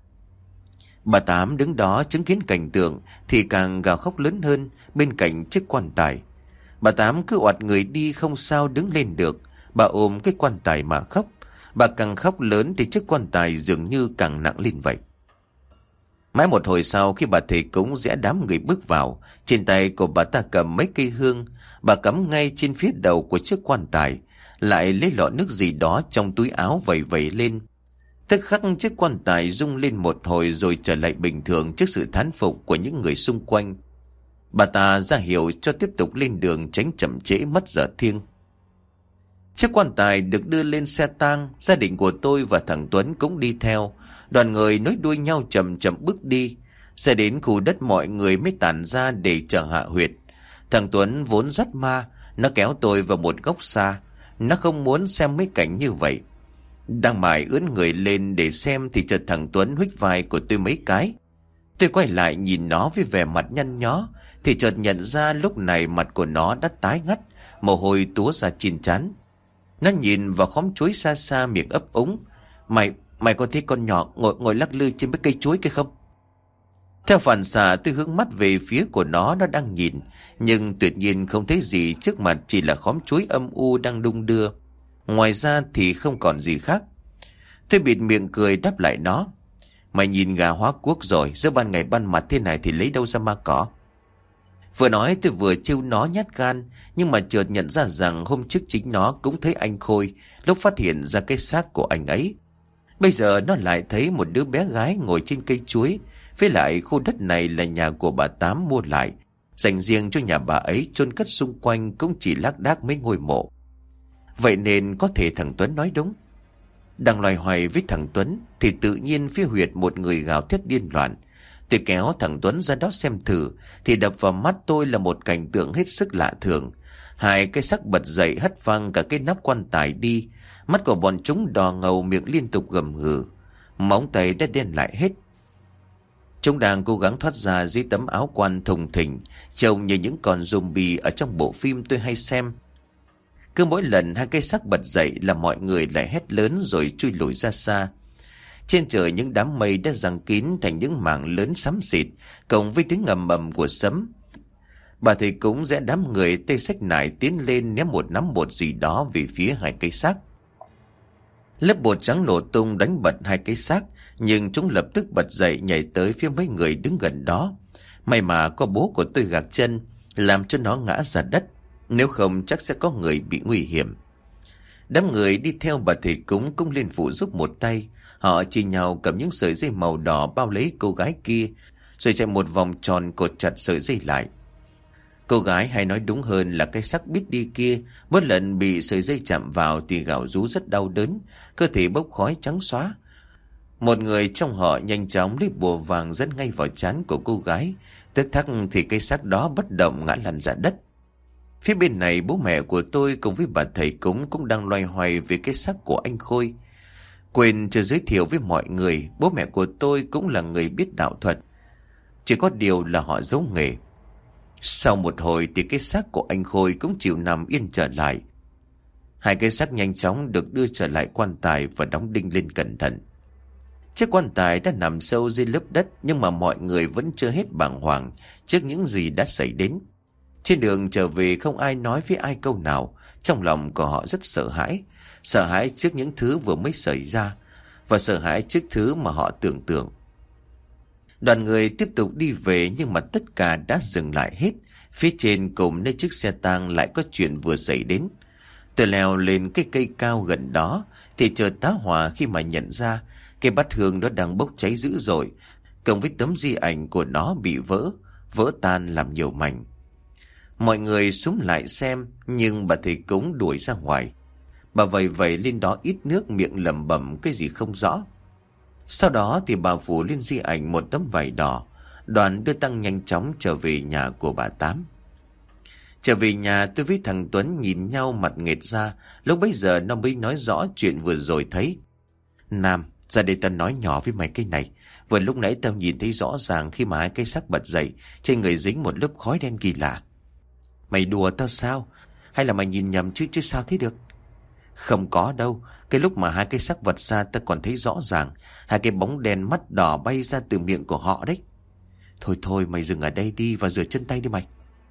Bà Tám đứng đó chứng kiến cảnh tượng thì càng gào khóc lớn hơn bên cạnh chiếc quan tài. Bà Tám cứ oặt người đi không sao đứng lên được. Bà ôm cái quan tài mà khóc. Bà càng khóc lớn thì chiếc quan tài dường như càng nặng lên vậy. Mãi một hồi sau, khi bà thầy cúng rẽ đám người bước vào, trên tay của bà ta cầm mấy cây hương. Bà cắm ngay trên phía đầu của chiếc quan tài, lại lấy lọ nước gì đó trong túi áo vẩy vẩy lên. Tức khắc chiếc quan tài rung lên một hồi rồi trở lại bình thường trước sự thán phục của những người xung quanh. Bà ta ra hiệu cho tiếp tục lên đường tránh chậm trễ mất giờ thiêng. Chiếc quan tài được đưa lên xe tang, gia đình của tôi và thằng Tuấn cũng đi theo. Đoàn người nối đuôi nhau chậm chậm bước đi. Ra đến khu đất mọi người mới tản ra để chờ hạ huyệt. Thằng Tuấn vốn rất ma, nó kéo tôi vào một góc xa. Nó không muốn xem mấy cảnh như vậy. Đang mải ướn người lên để xem thì chợt thằng Tuấn huých vai của tôi mấy cái. Tôi quay lại nhìn nó với vẻ mặt nhăn nhó thì chợt nhận ra lúc này mặt của nó đã tái ngắt, mồ hôi túa ra trên trán. Nó nhìn vào khóm chuối xa xa, miệng ấp úng. Mày, mày có thấy con nhỏ ngồi ngồi lắc lư trên mấy cây chuối kia không? Theo phản xạ tôi hướng mắt về phía của nó, nó đang nhìn. Nhưng tuyệt nhiên không thấy gì, trước mặt chỉ là khóm chuối âm u đang đung đưa. Ngoài ra thì không còn gì khác. Tôi bịt miệng cười đáp lại nó. Mày nhìn gà hóa quốc rồi, giữa ban ngày ban mặt thế này thì lấy đâu ra ma cỏ. Vừa nói tôi vừa trêu nó nhát gan, nhưng mà chợt nhận ra rằng hôm trước chính nó cũng thấy anh Khôi lúc phát hiện ra cái xác của anh ấy. Bây giờ nó lại thấy một đứa bé gái ngồi trên cây chuối. Với lại khu đất này là nhà của bà Tám mua lại, dành riêng cho nhà bà ấy, chôn cất xung quanh cũng chỉ lác đác mấy ngôi mộ. Vậy nên có thể thằng Tuấn nói đúng. Đang loài hoài với thằng Tuấn thì tự nhiên phía huyệt một người gào thét điên loạn. Tôi kéo thằng Tuấn ra đó xem thử thì đập vào mắt tôi là một cảnh tượng hết sức lạ thường. Hai cái xác bật dậy hất văng cả cái nắp quan tài đi. Mắt của bọn chúng đỏ ngầu, miệng liên tục gầm gừ, móng tay đã đen lại hết. Chúng đang cố gắng thoát ra dưới tấm áo quan thùng thình, trông như những con zombie ở trong bộ phim tôi hay xem. Cứ mỗi lần hai cái xác bật dậy là mọi người lại hét lớn rồi chui lùi ra xa. Trên trời những đám mây đã giăng kín thành những mảng lớn xám xịt, cộng với tiếng ầm ầm của sấm. Bà thầy cúng rẽ đám người tay xách nải tiến lên ném một nắm bột gì đó về phía hai cây xác. Lớp bột trắng nổ tung đánh bật hai cái xác, nhưng chúng lập tức bật dậy nhảy tới phía mấy người đứng gần đó. May mà có bố của tôi gạt chân, làm cho nó ngã ra đất, nếu không chắc sẽ có người bị nguy hiểm. Đám người đi theo bà thầy cúng cũng lên phụ giúp một tay. Họ chia nhau cầm những sợi dây màu đỏ bao lấy cô gái kia, rồi chạy một vòng tròn cột chặt sợi dây lại. Cô gái, hay nói đúng hơn là cái xác biết đi kia, mỗi lần bị sợi dây chạm vào thì gào rú rất đau đớn, cơ thể bốc khói trắng xóa. Một người trong họ nhanh chóng lấy bùa vàng dẫn ngay vào trán của cô gái, tức thắc thì cái xác đó bất động ngã lăn ra đất. Phía bên này, bố mẹ của tôi cùng với bà thầy cúng cũng đang loay hoay về cái xác của anh Khôi. Quên chưa giới thiệu với mọi người, bố mẹ của tôi cũng là người biết đạo thuật, chỉ có điều là họ giấu nghề. Sau một hồi thì cái xác của anh Khôi cũng chịu nằm yên trở lại. Hai cái xác nhanh chóng được đưa trở lại quan tài và đóng đinh lên cẩn thận. Chiếc quan tài đã nằm sâu dưới lớp đất, nhưng mà mọi người vẫn chưa hết bàng hoàng trước những gì đã xảy đến. Trên đường trở về không ai nói với ai câu nào, trong lòng của họ rất sợ hãi. Sợ hãi trước những thứ vừa mới xảy ra, và sợ hãi trước thứ mà họ tưởng tượng. Đoàn người tiếp tục đi về, nhưng mà tất cả đã dừng lại hết. Phía trên cùng nơi chiếc xe tang lại có chuyện vừa xảy đến. Tôi leo lên cái cây cao gần đó thì chợt tá hỏa khi mà nhận ra cái bát hương đó đang bốc cháy dữ dội, cộng với tấm di ảnh của nó bị vỡ, vỡ tan làm nhiều mảnh. Mọi người xúm lại xem, nhưng bà thầy cúng đuổi ra ngoài. Bà vầy vầy lên đó ít nước, miệng lẩm bẩm cái gì không rõ. Sau đó thì bà phủ lên di ảnh một tấm vải đỏ. Đoàn đưa tăng nhanh chóng trở về nhà của bà Tám. Trở về nhà, tôi với thằng Tuấn nhìn nhau mặt nghệt ra. Lúc bấy giờ nó mới nói rõ chuyện vừa rồi thấy. Nam, ra đây tao nói nhỏ với mày cái này. Vừa lúc nãy tao nhìn thấy rõ ràng khi mà hai cái xác bật dậy, trên người dính một lớp khói đen kỳ lạ. Mày đùa tao sao? Hay là mày nhìn nhầm chứ chứ sao thế được? Không có đâu. Cái lúc mà hai cái xác vật ra ta còn thấy rõ ràng hai cái bóng đen mắt đỏ bay ra từ miệng của họ đấy. Thôi thôi mày dừng ở đây đi và rửa chân tay đi mày.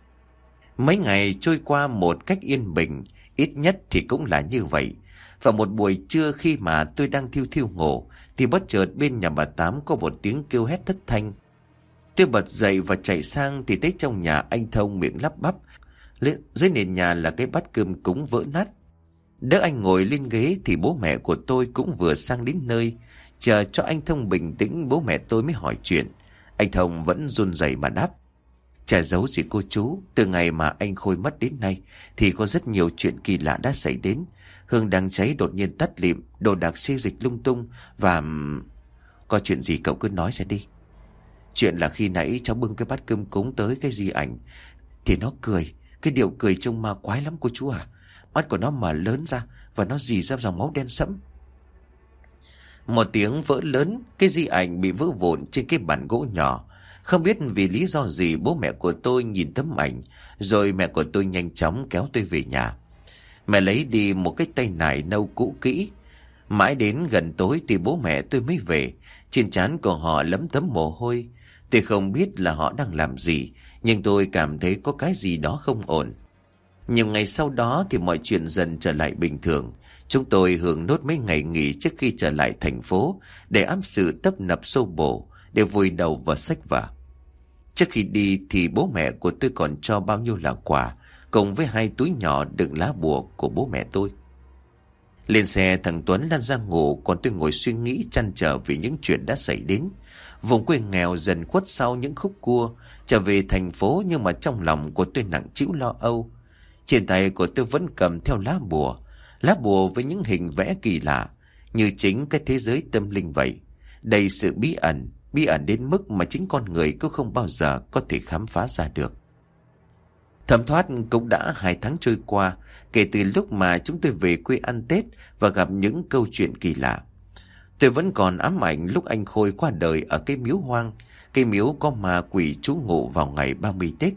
Mấy ngày trôi qua một cách yên bình, ít nhất thì cũng là như vậy. Và một buổi trưa khi mà tôi đang thiêu thiêu ngủ thì bất chợt bên nhà bà Tám có một tiếng kêu hét thất thanh. Tôi bật dậy và chạy sang thì thấy trong nhà anh Thông miệng lắp bắp. Dưới nền nhà là cái bát cơm cúng vỡ nát. Đỡ anh ngồi lên ghế thì bố mẹ của tôi cũng vừa sang đến nơi. Chờ cho anh Thông bình tĩnh, bố mẹ tôi mới hỏi chuyện. Anh Thông vẫn run rẩy mà đáp. Chả giấu gì cô chú, từ ngày mà anh Khôi mất đến nay thì có rất nhiều chuyện kỳ lạ đã xảy đến. Hương đang cháy đột nhiên tắt lịm, đồ đạc xê dịch lung tung và... Có chuyện gì cậu cứ nói ra đi. Chuyện là khi nãy cháu bưng cái bát cơm cúng tới cái di ảnh thì nó cười. Cái điệu cười trông ma quái lắm cô chú à. Mắt của nó mở lớn ra và nó rỉ ra dòng máu đen sẫm. Một tiếng vỡ lớn, cái di ảnh bị vỡ vụn trên cái bàn gỗ nhỏ. Không biết vì lý do gì bố mẹ của tôi nhìn tấm ảnh, rồi mẹ của tôi nhanh chóng kéo tôi về nhà. Mẹ lấy đi một cái tay nải nâu cũ kỹ. Mãi đến gần tối thì bố mẹ tôi mới về. Trên trán của họ lấm tấm mồ hôi. Tôi không biết là họ đang làm gì, nhưng tôi cảm thấy có cái gì đó không ổn. Nhiều ngày sau đó thì mọi chuyện dần trở lại bình thường. Chúng tôi hưởng nốt mấy ngày nghỉ trước khi trở lại thành phố để áp sự tấp nập xô bồ, để vùi đầu vào sách vở. Trước khi đi thì bố mẹ của tôi còn cho bao nhiêu là quà, cùng với hai túi nhỏ đựng lá bùa của bố mẹ tôi. Lên xe, thằng Tuấn lăn ra ngủ, còn tôi ngồi suy nghĩ trăn trở về những chuyện đã xảy đến. Vùng quê nghèo dần khuất sau những khúc cua, trở về thành phố, nhưng mà trong lòng của tôi nặng trĩu lo âu. Trên tay của tôi vẫn cầm theo lá bùa, lá bùa với những hình vẽ kỳ lạ, như chính cái thế giới tâm linh vậy. Đầy sự bí ẩn, bí ẩn đến mức mà chính con người cũng không bao giờ có thể khám phá ra được. Thấm thoát cũng đã hai tháng trôi qua kể từ lúc mà chúng tôi về quê ăn Tết và gặp những câu chuyện kỳ lạ. Tôi vẫn còn ám ảnh lúc anh Khôi qua đời ở cái miếu hoang, cái miếu có ma quỷ trú ngụ vào ngày ba mươi Tết.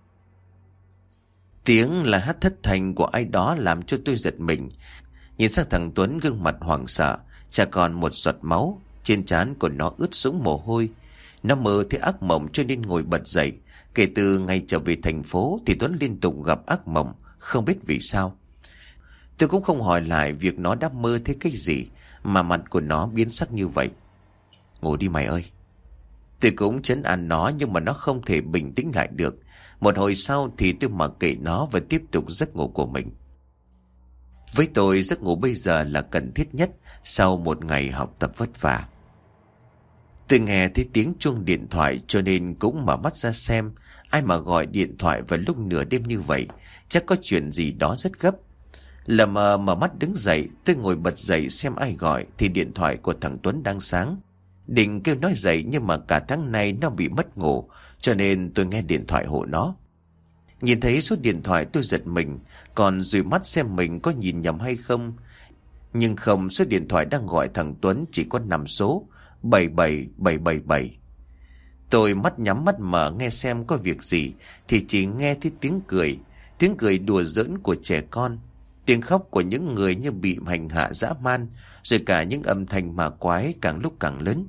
Tiếng là hát thất thanh của ai đó làm cho tôi giật mình. Nhìn sang thằng Tuấn gương mặt hoảng sợ, chả còn một giọt máu, trên trán của nó ướt sũng mồ hôi. Nó mơ thấy ác mộng cho nên ngồi bật dậy, Kể từ ngày trở về thành phố thì Tuấn liên tục gặp ác mộng, không biết vì sao. Tôi cũng không hỏi lại việc nó đã mơ thấy cái gì mà mặt của nó biến sắc như vậy. Ngủ đi mày ơi. Tôi cũng trấn an nó nhưng mà nó không thể bình tĩnh lại được. Một hồi sau thì tôi mặc kệ nó và tiếp tục giấc ngủ của mình. Với tôi, giấc ngủ bây giờ là cần thiết nhất sau một ngày học tập vất vả. Tôi nghe thấy tiếng chuông điện thoại cho nên cũng mở mắt ra xem. Ai mà gọi điện thoại vào lúc nửa đêm như vậy, chắc có chuyện gì đó rất gấp. Lờ mờ mở mắt đứng dậy, tôi ngồi bật dậy xem ai gọi thì điện thoại của thằng Tuấn đang sáng. Định kêu nói dậy nhưng mà cả tháng nay nó bị mất ngủ, cho nên tôi nghe điện thoại hộ nó. Nhìn thấy số điện thoại tôi giật mình, còn dụi mắt xem mình có nhìn nhầm hay không. Nhưng không, số điện thoại đang gọi thằng Tuấn chỉ có năm số, bảy bảy bảy bảy bảy. Tôi mắt nhắm mắt mở nghe xem có việc gì thì chỉ nghe thấy tiếng cười, tiếng cười đùa giỡn của trẻ con, tiếng khóc của những người như bị hành hạ dã man, rồi cả những âm thanh ma quái càng lúc càng lớn.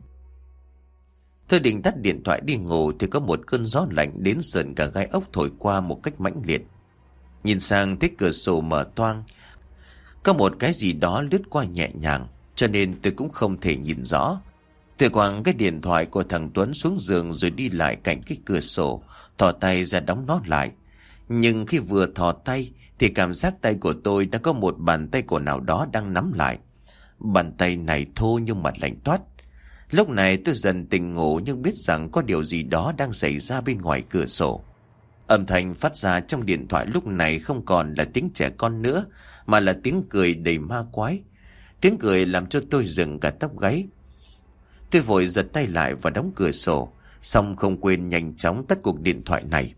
Tôi định tắt điện thoại đi ngủ thì có một cơn gió lạnh đến sờn cả gai ốc thổi qua một cách mãnh liệt. Nhìn sang thấy cửa sổ mở toang, có một cái gì đó lướt qua nhẹ nhàng, cho nên tôi cũng không thể nhìn rõ. Tôi quăng cái điện thoại của thằng Tuấn xuống giường rồi đi lại cạnh cái cửa sổ, thò tay ra đóng nó lại. Nhưng khi vừa thò tay thì cảm giác tay của tôi đã có một bàn tay của nào đó đang nắm lại. Bàn tay này thô nhưng mà lạnh toát. Lúc này tôi dần tỉnh ngủ nhưng biết rằng có điều gì đó đang xảy ra bên ngoài cửa sổ. Âm thanh phát ra trong điện thoại lúc này không còn là tiếng trẻ con nữa, mà là tiếng cười đầy ma quái. Tiếng cười làm cho tôi dựng cả tóc gáy. Tôi vội giật tay lại và đóng cửa sổ, xong không quên nhanh chóng tắt cuộc điện thoại này.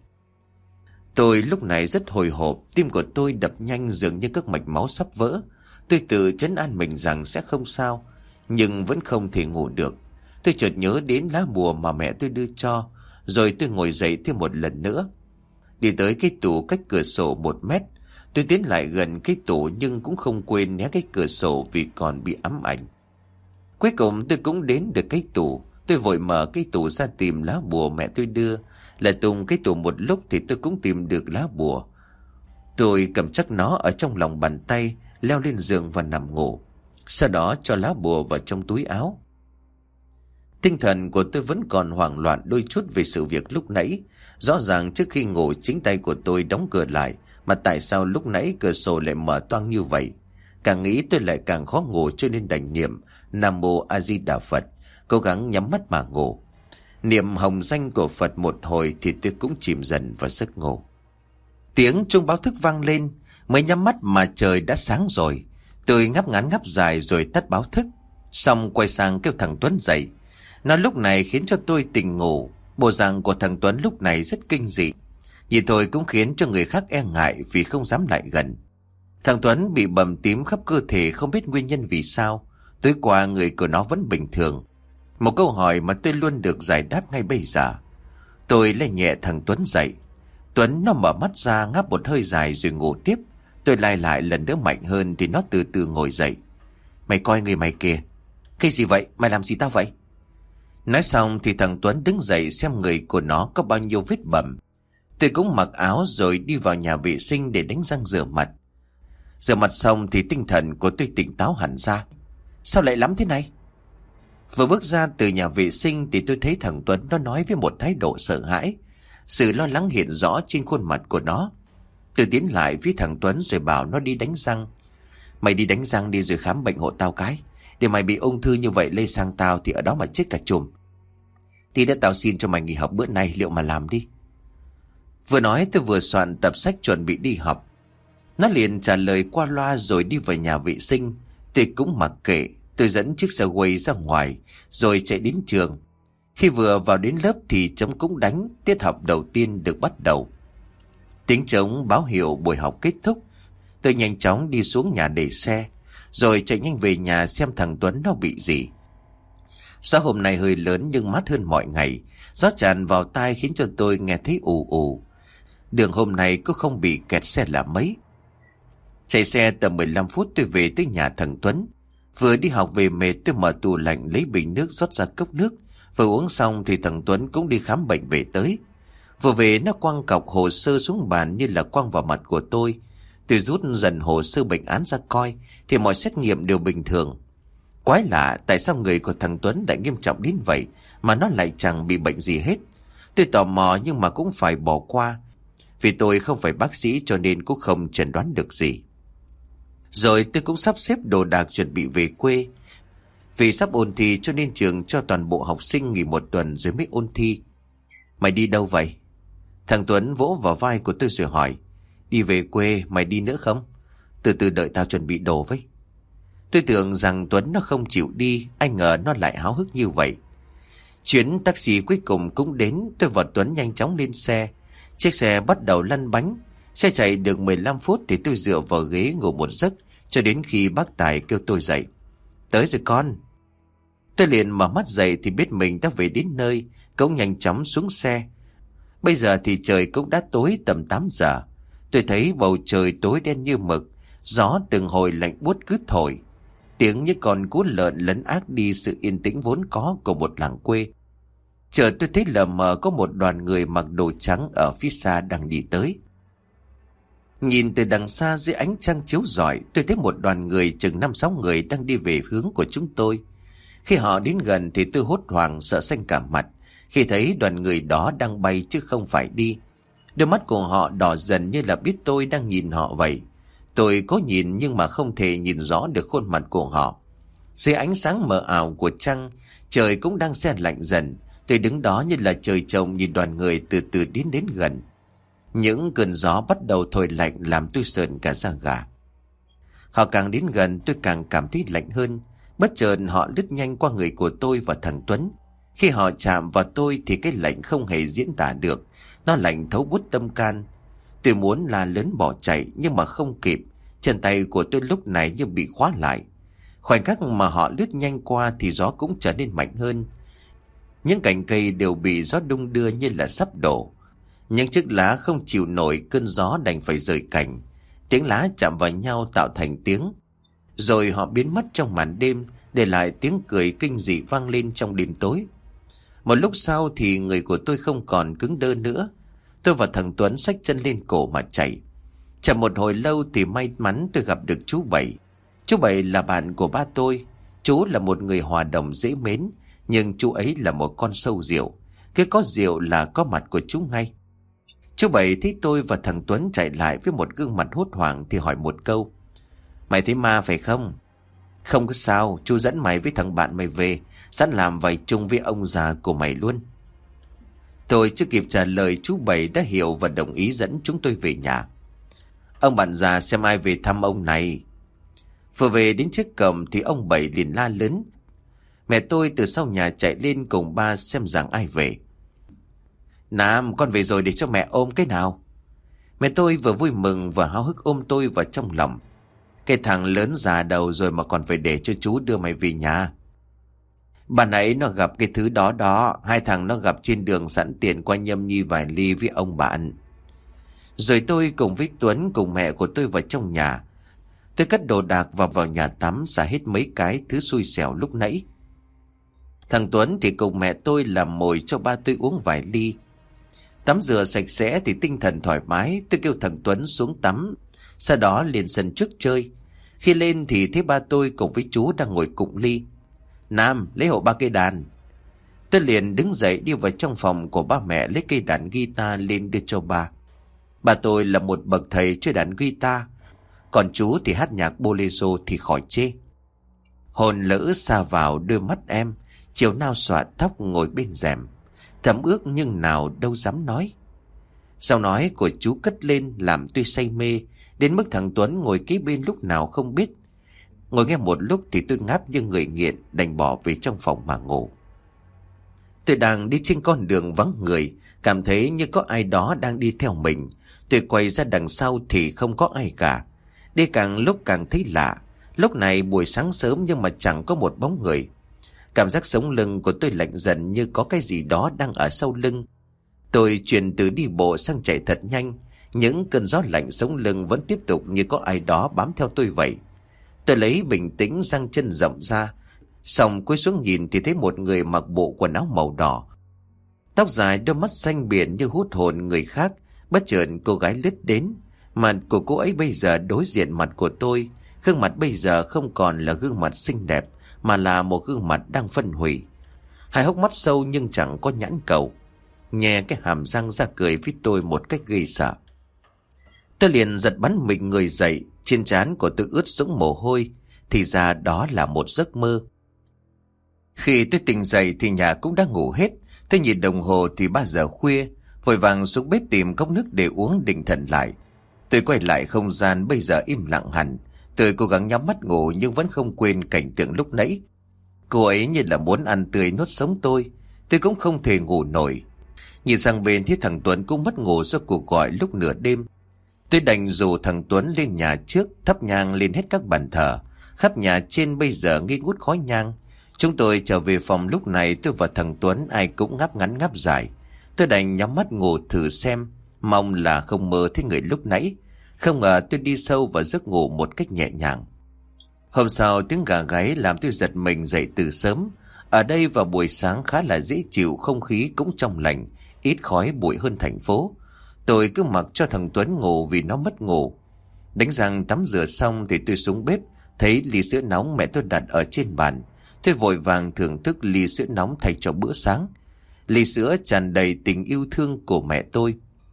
Tôi lúc này rất hồi hộp, tim của tôi đập nhanh dường như các mạch máu sắp vỡ. Tôi tự trấn an mình rằng sẽ không sao, nhưng vẫn không thể ngủ được. Tôi chợt nhớ đến lá bùa mà mẹ tôi đưa cho, rồi tôi ngồi dậy thêm một lần nữa. Đi tới cái tủ cách cửa sổ một mét, tôi tiến lại gần cái tủ nhưng cũng không quên né cái cửa sổ vì còn bị ám ảnh. Cuối cùng tôi cũng đến được cái tủ. Tôi vội mở cái tủ ra tìm lá bùa mẹ tôi đưa. Lại tung cái tủ một lúc thì tôi cũng tìm được lá bùa. Tôi cầm chắc nó ở trong lòng bàn tay, leo lên giường và nằm ngủ. Sau đó cho lá bùa vào trong túi áo. Tinh thần của tôi vẫn còn hoảng loạn đôi chút về sự việc lúc nãy. Rõ ràng trước khi ngủ chính tay của tôi đóng cửa lại, mà tại sao lúc nãy cửa sổ lại mở toang như vậy? Càng nghĩ tôi lại càng khó ngủ, cho nên đành niệm Nam Mô A Di Đà Phật, cố gắng nhắm mắt mà ngủ. Niệm hồng danh của Phật một hồi thì tôi cũng chìm dần vào giấc ngủ. Tiếng chuông báo thức vang lên, mới nhắm mắt mà trời đã sáng rồi. Tôi ngáp ngắn ngáp dài rồi tắt báo thức, xong quay sang kêu thằng Tuấn dậy. Nó lúc này khiến cho tôi tỉnh ngủ. Bộ dạng của thằng Tuấn lúc này rất kinh dị, nhìn tôi cũng khiến cho người khác e ngại vì không dám lại gần. Thằng Tuấn bị bầm tím khắp cơ thể, không biết nguyên nhân vì sao. Tối qua người của nó vẫn bình thường. Một câu hỏi mà tôi luôn được giải đáp ngay bây giờ. Tôi lấy nhẹ thằng Tuấn dậy. Tuấn nó mở mắt ra ngáp một hơi dài rồi ngủ tiếp. Tôi lai lại lần nữa mạnh hơn thì nó từ từ ngồi dậy. Mày coi người mày kìa. Cái gì vậy? Mày làm gì tao vậy? Nói xong thì thằng Tuấn đứng dậy xem người của nó có bao nhiêu vết bầm. Tôi cũng mặc áo rồi đi vào nhà vệ sinh để đánh răng rửa mặt. Rửa mặt xong thì tinh thần của tôi tỉnh táo hẳn ra. Sao lại lắm thế này? Vừa bước ra từ nhà vệ sinh thì tôi thấy thằng Tuấn nó nói với một thái độ sợ hãi. Sự lo lắng hiện rõ trên khuôn mặt của nó. Tôi tiến lại với thằng Tuấn rồi bảo nó đi đánh răng. Mày đi đánh răng đi rồi khám bệnh hộ tao cái. Để mày bị ung thư như vậy lây sang tao thì ở đó mà chết cả chùm. Thì đã tao xin cho mày nghỉ học bữa nay, liệu mà làm đi. Vừa nói tôi vừa soạn tập sách chuẩn bị đi học. Nó liền trả lời qua loa rồi đi vào nhà vệ sinh. Tôi cũng mặc kệ. Tôi dẫn chiếc xe quay ra ngoài rồi chạy đến trường. Khi vừa vào đến lớp thì trống cũng đánh, tiết học đầu tiên được bắt đầu. Tiếng trống báo hiệu buổi học kết thúc. Tôi nhanh chóng đi xuống nhà để xe, rồi chạy nhanh về nhà xem thằng Tuấn nó bị gì. Gió hôm nay hơi lớn nhưng mát hơn mọi ngày. Gió tràn vào tai khiến cho tôi nghe thấy ù ù. Đường hôm nay cũng không bị kẹt xe là mấy. Chạy xe tầm mười lăm phút tôi về tới nhà thằng Tuấn. Vừa đi học về mệt, tôi mở tủ lạnh lấy bình nước rót ra cốc nước. Vừa uống xong thì thằng Tuấn cũng đi khám bệnh về tới. Vừa về nó quăng cọc hồ sơ xuống bàn như là quăng vào mặt của tôi. Tôi rút dần hồ sơ bệnh án ra coi thì mọi xét nghiệm đều bình thường. Quái lạ, tại sao người của thằng Tuấn lại nghiêm trọng đến vậy mà nó lại chẳng bị bệnh gì hết. Tôi tò mò nhưng mà cũng phải bỏ qua, vì tôi không phải bác sĩ cho nên cũng không chẩn đoán được gì. Rồi tôi cũng sắp xếp đồ đạc chuẩn bị về quê. Vì sắp ôn thi cho nên trường cho toàn bộ học sinh nghỉ một tuần rồi mới ôn thi. Mày đi đâu vậy? Thằng Tuấn vỗ vào vai của tôi rồi hỏi. Đi về quê, mày đi nữa không? Từ từ đợi tao chuẩn bị đồ với. Tôi tưởng rằng Tuấn nó không chịu đi, ai ngờ nó lại háo hức như vậy. Chuyến taxi cuối cùng cũng đến. Tôi và Tuấn nhanh chóng lên xe. Chiếc xe bắt đầu lăn bánh. Xe chạy được mười lăm phút thì tôi dựa vào ghế ngủ một giấc cho đến khi bác Tài kêu tôi dậy. Tới rồi con. Tôi liền mở mắt dậy thì biết mình đã về đến nơi. Cậu nhanh chóng xuống xe. Bây giờ thì trời cũng đã tối tầm tám giờ. Tôi thấy bầu trời tối đen như mực. Gió từng hồi lạnh buốt cứ thổi. Tiếng như con cú lợn lấn át đi sự yên tĩnh vốn có của một làng quê. Chợt tôi thấy lờ mờ có một đoàn người mặc đồ trắng ở phía xa đang đi tới. Nhìn từ đằng xa dưới ánh trăng chiếu rọi, tôi thấy một đoàn người chừng năm sáu người đang đi về hướng của chúng tôi. Khi họ đến gần thì tôi hốt hoảng sợ xanh cả mặt khi thấy đoàn người đó đang bay chứ không phải đi. Đôi mắt của họ đỏ dần như là biết tôi đang nhìn họ vậy. Tôi có nhìn nhưng mà không thể nhìn rõ được khuôn mặt của họ. Dưới ánh sáng mờ ảo của trăng, trời cũng đang se lạnh dần. Tôi đứng đó như là trời trồng nhìn đoàn người từ từ đến đến gần. Những cơn gió bắt đầu thổi lạnh làm tôi sợn cả da gà. Họ càng đến gần tôi càng cảm thấy lạnh hơn. Bất chợt họ lướt nhanh qua người của tôi và thằng Tuấn. Khi họ chạm vào tôi thì cái lạnh không hề diễn tả được. Nó lạnh thấu buốt tâm can. Tôi muốn la lớn bỏ chạy nhưng mà không kịp. Chân tay của tôi lúc này như bị khóa lại. Khoảnh khắc mà họ lướt nhanh qua thì gió cũng trở nên mạnh hơn. Những cành cây đều bị gió đung đưa như là sắp đổ. Những chiếc lá không chịu nổi cơn gió đành phải rời cành. Tiếng lá chạm vào nhau tạo thành tiếng. Rồi họ biến mất trong màn đêm, để lại tiếng cười kinh dị vang lên trong đêm tối. Một lúc sau thì người của tôi không còn cứng đơ nữa. Tôi và thằng Tuấn xách chân lên cổ mà chạy. Chẳng một hồi lâu thì may mắn tôi gặp được chú Bảy. Chú Bảy là bạn của ba tôi. Chú là một người hòa đồng dễ mến, nhưng chú ấy là một con sâu rượu. Cái có rượu là có mặt của chú ngay. Chú Bảy thấy tôi và thằng Tuấn chạy lại với một gương mặt hốt hoảng thì hỏi một câu. Mày thấy ma phải không? Không có sao, chú dẫn mày với thằng bạn mày về, sẵn làm vậy chung với ông già của mày luôn. Tôi chưa kịp trả lời, chú Bảy đã hiểu và đồng ý dẫn chúng tôi về nhà. Ông bạn già xem ai về thăm ông này. Vừa về đến trước cổng thì ông Bảy liền la lớn. Mẹ tôi từ sau nhà chạy lên cùng ba xem rằng ai về. Nam, con về rồi để cho mẹ ôm cái nào. Mẹ tôi vừa vui mừng vừa háo hức ôm tôi vào trong lòng. Cái thằng lớn già đầu rồi mà còn phải để cho chú đưa mày về nhà. Bà nãy nó gặp cái thứ đó đó. Hai thằng nó gặp trên đường sẵn tiền qua nhâm nhi vài ly với ông bạn. Rồi tôi cùng với Tuấn cùng mẹ của tôi vào trong nhà. Tôi cất đồ đạc và vào nhà tắm, xả hết mấy cái thứ xui xẻo lúc nãy. Thằng Tuấn thì cùng mẹ tôi làm mồi cho ba tôi uống vài ly. Tắm rửa sạch sẽ thì tinh thần thoải mái. Tôi kêu thằng Tuấn xuống tắm, sau đó lên sân trước chơi. Khi lên thì thấy ba tôi cùng với chú đang ngồi cụng ly. Nam, lấy hộ ba cây đàn. Tôi liền đứng dậy đi vào trong phòng của ba mẹ, lấy cây đàn guitar lên đưa cho ba. Bà tôi là một bậc thầy chơi đàn guitar, còn chú thì hát nhạc bolero thì khỏi chê. Hồn lỡ xa vào đôi mắt em, chiều nào xõa tóc ngồi bên rèm, thầm ước nhưng nào đâu dám nói. Giọng nói của chú cất lên làm tôi say mê, đến mức thằng Tuấn ngồi kế bên lúc nào không biết. Ngồi nghe một lúc thì tôi ngáp như người nghiện, đành bỏ về trong phòng mà ngủ. Tôi đang đi trên con đường vắng người, cảm thấy như có ai đó đang đi theo mình. Tôi quay ra đằng sau thì không có ai cả. Đi càng lúc càng thấy lạ. Lúc này buổi sáng sớm nhưng mà chẳng có một bóng người. Cảm giác sống lưng của tôi lạnh dần, như có cái gì đó đang ở sau lưng. Tôi chuyển từ đi bộ sang chạy thật nhanh. Những cơn gió lạnh sống lưng vẫn tiếp tục, như có ai đó bám theo tôi vậy. Tôi lấy bình tĩnh giang chân rộng ra, xong cúi xuống nhìn thì thấy một người mặc bộ quần áo màu đỏ. Tóc dài, đôi mắt xanh biển như hút hồn người khác. Bất chợt cô gái lướt đến. Mặt của cô ấy bây giờ đối diện mặt của tôi. Gương mặt bây giờ không còn là gương mặt xinh đẹp, mà là một gương mặt đang phân hủy. Hai hốc mắt sâu nhưng chẳng có nhãn cầu, nhè cái hàm răng ra cười với tôi một cách ghê sợ. Tôi liền giật bắn mình người dậy. Trên trán của tôi ướt sũng mồ hôi. Thì ra đó là một giấc mơ. Khi tôi tỉnh dậy thì nhà cũng đã ngủ hết. Tôi nhìn đồng hồ thì ba giờ khuya. Vội vàng xuống bếp tìm cốc nước để uống định thần lại. Tôi quay lại không gian bây giờ im lặng hẳn. Tôi cố gắng nhắm mắt ngủ nhưng vẫn không quên cảnh tượng lúc nãy. Cô ấy như là muốn ăn tươi nuốt sống tôi. Tôi cũng không thể ngủ nổi. Nhìn sang bên thì thằng Tuấn cũng mất ngủ do cuộc gọi lúc nửa đêm. Tôi đành rủ thằng Tuấn lên nhà trước, thắp nhang lên hết các bàn thờ. Khắp nhà trên bây giờ nghi ngút khói nhang. Chúng tôi trở về phòng lúc này, tôi và thằng Tuấn ai cũng ngáp ngắn ngáp dài. Tôi đành nhắm mắt ngủ thử xem, mong là không mơ thấy người lúc nãy. Không ngờ tôi đi sâu vào giấc ngủ một cách nhẹ nhàng. Hôm sau tiếng gà gáy làm tôi giật mình dậy từ sớm. Ở đây vào buổi sáng khá là dễ chịu, không khí cũng trong lành, ít khói bụi hơn thành phố. Tôi cứ mặc cho thằng Tuấn ngủ vì nó mất ngủ. Đánh răng tắm rửa xong thì tôi xuống bếp, thấy ly sữa nóng mẹ tôi đặt ở trên bàn. Tôi vội vàng thưởng thức ly sữa nóng thay cho bữa sáng. Ly sữa tràn đầy tình yêu thương của mẹ tôi.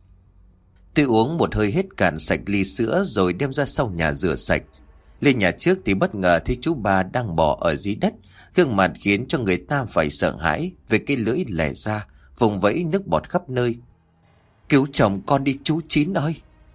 Tôi uống một hơi hết cạn sạch ly sữa rồi đem ra sau nhà rửa sạch. Lên nhà trước thì bất ngờ thấy chú ba đang bò ở dưới đất, gương mặt khiến cho người ta phải sợ hãi về cái lưỡi lẻ ra, vùng vẫy nước bọt khắp nơi. Cứu chồng con đi chú Chín ơi!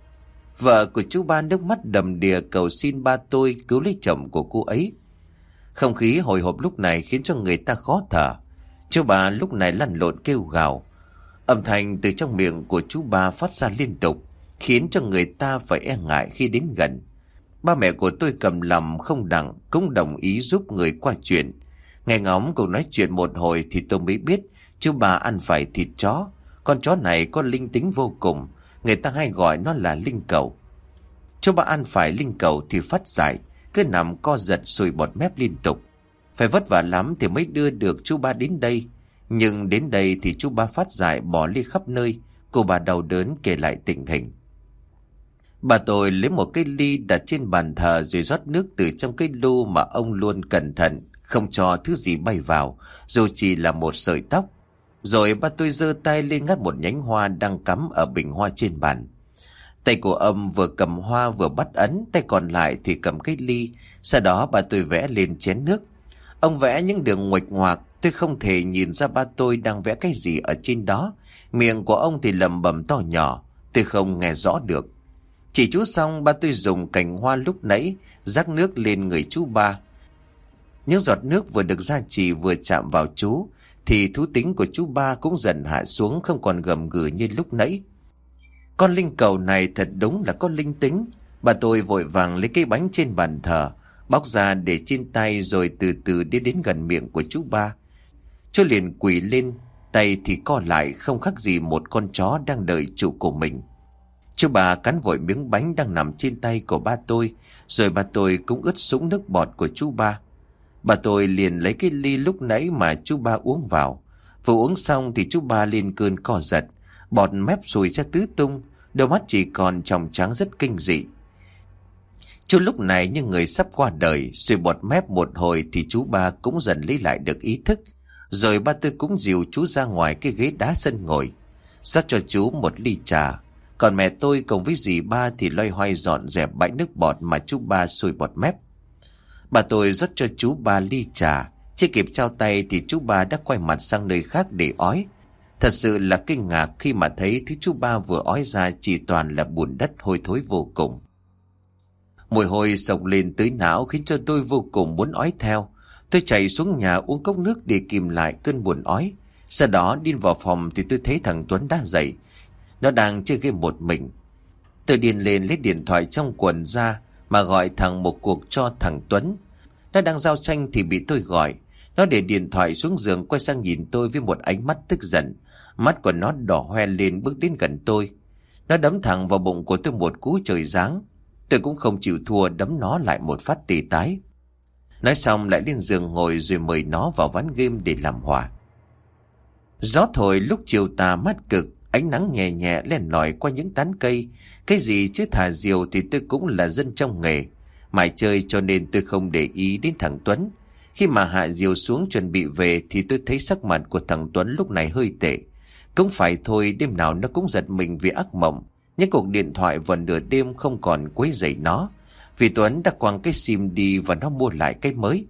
Vợ của chú ba nước mắt đầm đìa cầu xin ba tôi cứu lấy chồng của cô ấy. Không khí hồi hộp lúc này khiến cho người ta khó thở. Chú ba lúc này lăn lộn kêu gào. Âm thanh từ trong miệng của chú ba phát ra liên tục, khiến cho người ta phải e ngại khi đến gần. Ba mẹ của tôi cầm lòng không đặng cũng đồng ý giúp người qua chuyện. Nghe ngóng cùng nói chuyện một hồi thì tôi mới biết chú ba ăn phải thịt chó. Con chó này có linh tính vô cùng, người ta hay gọi nó là linh cẩu. Chú ba ăn phải linh cẩu thì phát dại, cứ nằm co giật sùi bọt mép liên tục. Phải vất vả lắm thì mới đưa được chú ba đến đây. Nhưng đến đây thì chú ba phát dại bỏ ly khắp nơi. Cô bà đau đớn kể lại tình hình. Bà tôi lấy một cái ly đặt trên bàn thờ rồi rót nước từ trong cái lu mà ông luôn cẩn thận không cho thứ gì bay vào, dù chỉ là một sợi tóc. Rồi bà tôi giơ tay lên ngắt một nhánh hoa đang cắm ở bình hoa trên bàn. Tay của ông vừa cầm hoa vừa bắt ấn, tay còn lại thì cầm cái ly. Sau đó bà tôi vẽ lên chén nước. Ông vẽ những đường nguệch ngoạc, tôi không thể nhìn ra ba tôi đang vẽ cái gì ở trên đó. Miệng của ông thì lẩm bẩm to nhỏ, tôi không nghe rõ được. Chỉ chú xong, ba tôi dùng cành hoa lúc nãy rắc nước lên người chú ba. Những giọt nước vừa được gia trì vừa chạm vào chú thì thú tính của chú ba cũng dần hạ xuống, không còn gầm gừ như lúc nãy. Con linh cẩu này thật đúng là có linh tính. Bà tôi vội vàng lấy cái bánh trên bàn thờ, bóc ra để trên tay rồi từ từ đi đến gần miệng của chú ba. Chú liền quỳ lên, tay thì co lại không khác gì một con chó đang đợi chủ của mình. Chú bà cắn vội miếng bánh đang nằm trên tay của ba tôi, rồi ba tôi cũng ướt sũng nước bọt của chú ba. Bà tôi liền lấy cái ly lúc nãy mà chú ba uống vào. Vừa uống xong thì chú ba lên cơn co giật, bọt mép sùi ra tứ tung, đôi mắt chỉ còn tròng trắng rất kinh dị. Chú lúc này như người sắp qua đời, sùi bọt mép một hồi thì chú ba cũng dần lấy lại được ý thức. Rồi ba tôi cũng dìu chú ra ngoài cái ghế đá sân ngồi, rót cho chú một ly trà. Còn mẹ tôi cùng với dì ba thì loay hoay dọn dẹp bãi nước bọt mà chú ba sùi bọt mép. Bà tôi rót cho chú ba ly trà, chưa kịp trao tay thì chú ba đã quay mặt sang nơi khác để ói. Thật sự là kinh ngạc khi mà thấy thứ chú ba vừa ói ra chỉ toàn là bùn đất hôi thối vô cùng. Mùi hôi sộc lên tới não khiến cho tôi vô cùng muốn ói theo. Tôi chạy xuống nhà uống cốc nước để kìm lại cơn buồn ói. Sau đó đi vào phòng thì tôi thấy thằng Tuấn đã dậy. Nó đang chơi game một mình. Tôi điên lên lấy điện thoại trong quần ra mà gọi thằng một cuộc cho thằng Tuấn. Nó đang giao tranh thì bị tôi gọi. Nó để điện thoại xuống giường quay sang nhìn tôi với một ánh mắt tức giận. Mắt của nó đỏ hoe lên bước đến gần tôi. Nó đấm thẳng vào bụng của tôi một cú trời giáng. Tôi cũng không chịu thua đấm nó lại một phát tê tái. Nói xong lại lên giường ngồi rồi mời nó vào ván game để làm hòa. Gió thổi lúc chiều tà mát cực, ánh nắng nhẹ nhẹ len lỏi qua những tán cây. Cái gì chứ thả diều thì tôi cũng là dân trong nghề, mải chơi cho nên tôi không để ý đến thằng Tuấn. Khi mà hạ diều xuống chuẩn bị về thì tôi thấy sắc mặt của thằng Tuấn lúc này hơi tệ. Cũng phải thôi, đêm nào nó cũng giật mình vì ác mộng. Những cuộc điện thoại vào nửa đêm không còn quấy rầy nó, vì Tuấn đã quăng cái sim đi và nó mua lại cái mới.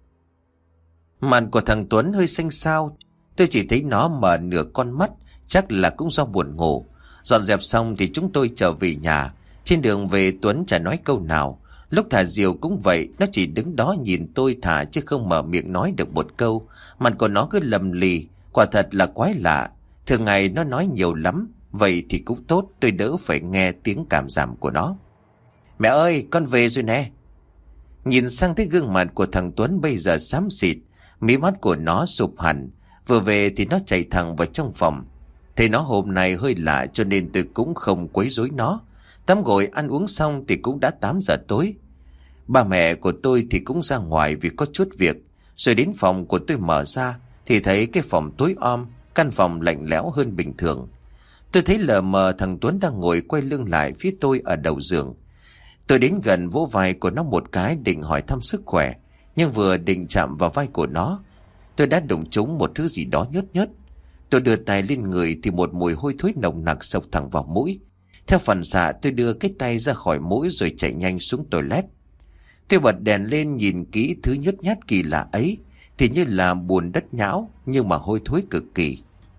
Mặt của thằng Tuấn hơi xanh xao, tôi chỉ thấy nó mở nửa con mắt, chắc là cũng do buồn ngủ. Dọn dẹp xong thì chúng tôi trở về nhà. Trên đường về Tuấn chả nói câu nào. Lúc thả diều cũng vậy, nó chỉ đứng đó nhìn tôi thả chứ không mở miệng nói được một câu. Mặt của nó cứ lầm lì, quả thật là quái lạ. Thường ngày nó nói nhiều lắm, vậy thì cũng tốt, tôi đỡ phải nghe tiếng cảm giảm của nó. Mẹ ơi, con về rồi nè. Nhìn sang thấy gương mặt của thằng Tuấn bây giờ xám xịt, mí mắt của nó sụp hẳn. Vừa về thì nó chạy thẳng vào trong phòng. Thấy nó hôm nay hơi lạ cho nên tôi cũng không quấy rối nó. Tắm gội ăn uống xong thì cũng đã tám giờ tối. Ba mẹ của tôi thì cũng ra ngoài vì có chút việc. Rồi đến phòng của tôi mở ra thì thấy cái phòng tối om, căn phòng lạnh lẽo hơn bình thường. Tôi thấy lờ mờ thằng Tuấn đang ngồi quay lưng lại phía tôi ở đầu giường. Tôi đến gần vỗ vai của nó một cái định hỏi thăm sức khỏe. Nhưng vừa định chạm vào vai của nó, tôi đã đụng trúng một thứ gì đó nhớt nhớt. Tôi đưa tay lên người thì một mùi hôi thối nồng nặc xộc thẳng vào mũi. Theo phản xạ tôi đưa cái tay ra khỏi mũi rồi chạy nhanh xuống toilet. Tôi bật đèn lên nhìn kỹ thứ nhớt nhát kỳ lạ ấy thì như là bùn đất nhão nhưng mà hôi thối cực kỳ.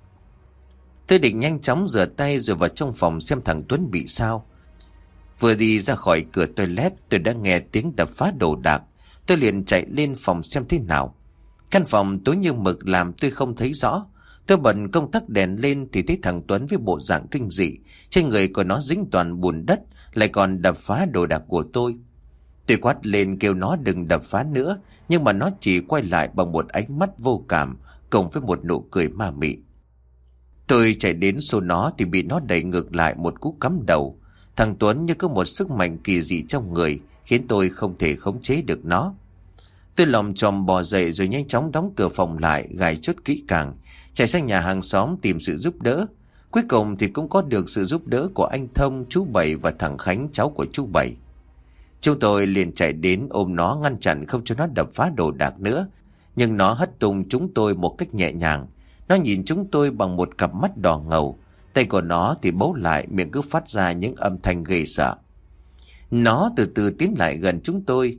Tôi định nhanh chóng rửa tay rồi vào trong phòng xem thằng Tuấn bị sao. Vừa đi ra khỏi cửa toilet tôi đã nghe tiếng đập phá đồ đạc. Tôi liền chạy lên phòng xem thế nào. Căn phòng tối như mực làm tôi không thấy rõ. Tôi bật công tắc đèn lên thì thấy thằng Tuấn với bộ dạng kinh dị. Trên người của nó dính toàn bùn đất, lại còn đập phá đồ đạc của tôi. Tôi quát lên kêu nó đừng đập phá nữa, nhưng mà nó chỉ quay lại bằng một ánh mắt vô cảm cùng với một nụ cười ma mị. Tôi chạy đến xô nó thì bị nó đẩy ngược lại một cú cắm đầu. Thằng Tuấn như có một sức mạnh kỳ dị trong người khiến tôi không thể khống chế được nó. Tôi lòm chòm bò dậy rồi nhanh chóng đóng cửa phòng lại, gài chốt kỹ càng, chạy sang nhà hàng xóm tìm sự giúp đỡ. Cuối cùng thì cũng có được sự giúp đỡ của anh Thông, chú Bảy và thằng Khánh, cháu của chú Bảy. Chúng tôi liền chạy đến ôm nó ngăn chặn không cho nó đập phá đồ đạc nữa. Nhưng nó hất tung chúng tôi một cách nhẹ nhàng. Nó nhìn chúng tôi bằng một cặp mắt đỏ ngầu. Tay của nó thì bấu lại, miệng cứ phát ra những âm thanh ghê sợ. Nó từ từ tiến lại gần chúng tôi.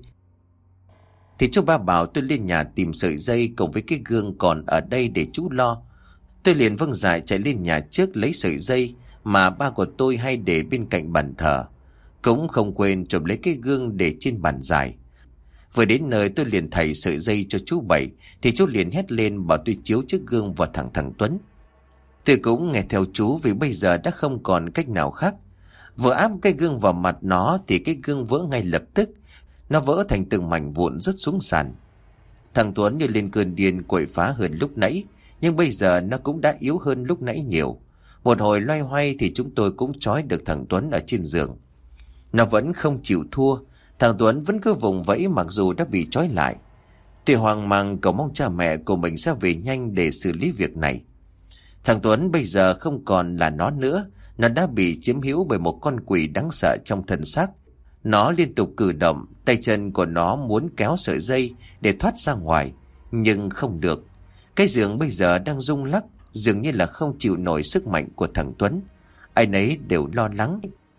Thì chú ba bảo tôi lên nhà tìm sợi dây cùng với cái gương còn ở đây để chú lo. Tôi liền vâng dạ chạy lên nhà trước lấy sợi dây mà ba của tôi hay để bên cạnh bàn thờ. Cũng không quên chụp lấy cái gương để trên bàn dài. Vừa đến nơi tôi liền thảy sợi dây cho chú Bảy thì chú liền hét lên bảo tôi chiếu chiếc gương vào thẳng thằng Tuấn. Tôi cũng nghe theo chú vì bây giờ đã không còn cách nào khác. Vừa áp cái gương vào mặt nó thì cái gương vỡ ngay lập tức. Nó vỡ thành từng mảnh vụn rớt xuống sàn. Thằng Tuấn như lên cơn điên quậy phá hơn lúc nãy, nhưng bây giờ nó cũng đã yếu hơn lúc nãy nhiều. Một hồi loay hoay thì chúng tôi cũng trói được thằng Tuấn ở trên giường. Nó vẫn không chịu thua. Thằng Tuấn vẫn cứ vùng vẫy mặc dù đã bị trói lại. Tôi hoang mang cầu mong cha mẹ của mình sẽ về nhanh để xử lý việc này. Thằng Tuấn bây giờ không còn là nó nữa. Nó đã bị chiếm hữu bởi một con quỷ đáng sợ trong thân xác. Nó liên tục cử động, tay chân của nó muốn kéo sợi dây để thoát ra ngoài, nhưng không được. Cái giường bây giờ đang rung lắc, dường như là không chịu nổi sức mạnh của thằng Tuấn. Ai nấy đều lo lắng.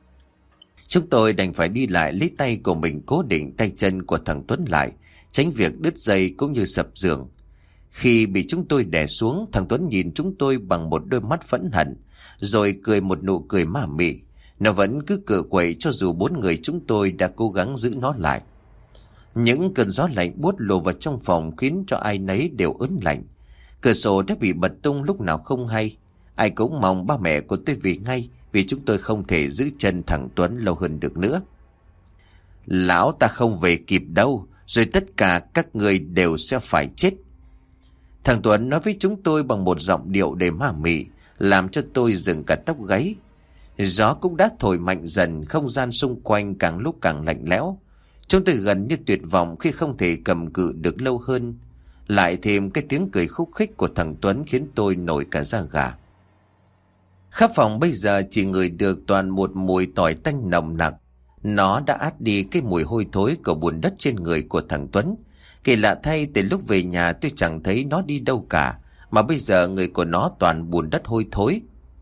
Chúng tôi đành phải đi lại lấy tay của mình cố định tay chân của thằng Tuấn lại, tránh việc đứt dây cũng như sập giường. Khi bị chúng tôi đè xuống, thằng Tuấn nhìn chúng tôi bằng một đôi mắt phẫn hận, rồi cười một nụ cười ma mị. Nó vẫn cứ cựa quậy cho dù bốn người chúng tôi đã cố gắng giữ nó lại. Những cơn gió lạnh buốt lùa vào trong phòng khiến cho ai nấy đều ớn lạnh. Cửa sổ đã bị bật tung lúc nào không hay. Ai cũng mong ba mẹ của tôi về ngay, vì chúng tôi không thể giữ chân thằng Tuấn lâu hơn được nữa. Lão ta không về kịp đâu, rồi tất cả các người đều sẽ phải chết. Thằng Tuấn nói với chúng tôi bằng một giọng điệu đầy ma mị, làm cho tôi dựng cả tóc gáy. Gió cũng đã thổi mạnh dần, không gian xung quanh càng lúc càng lạnh lẽo. Chúng tôi gần như tuyệt vọng khi không thể cầm cự được lâu hơn. Lại thêm cái tiếng cười khúc khích của thằng Tuấn khiến tôi nổi cả da gà. Khắp phòng bây giờ chỉ ngửi được toàn một mùi tỏi tanh nồng nặc. Nó đã át đi cái mùi hôi thối của bùn đất trên người của thằng Tuấn. Kỳ lạ thay, từ lúc về nhà tôi chẳng thấy nó đi đâu cả, mà bây giờ người của nó toàn bùn đất hôi thối.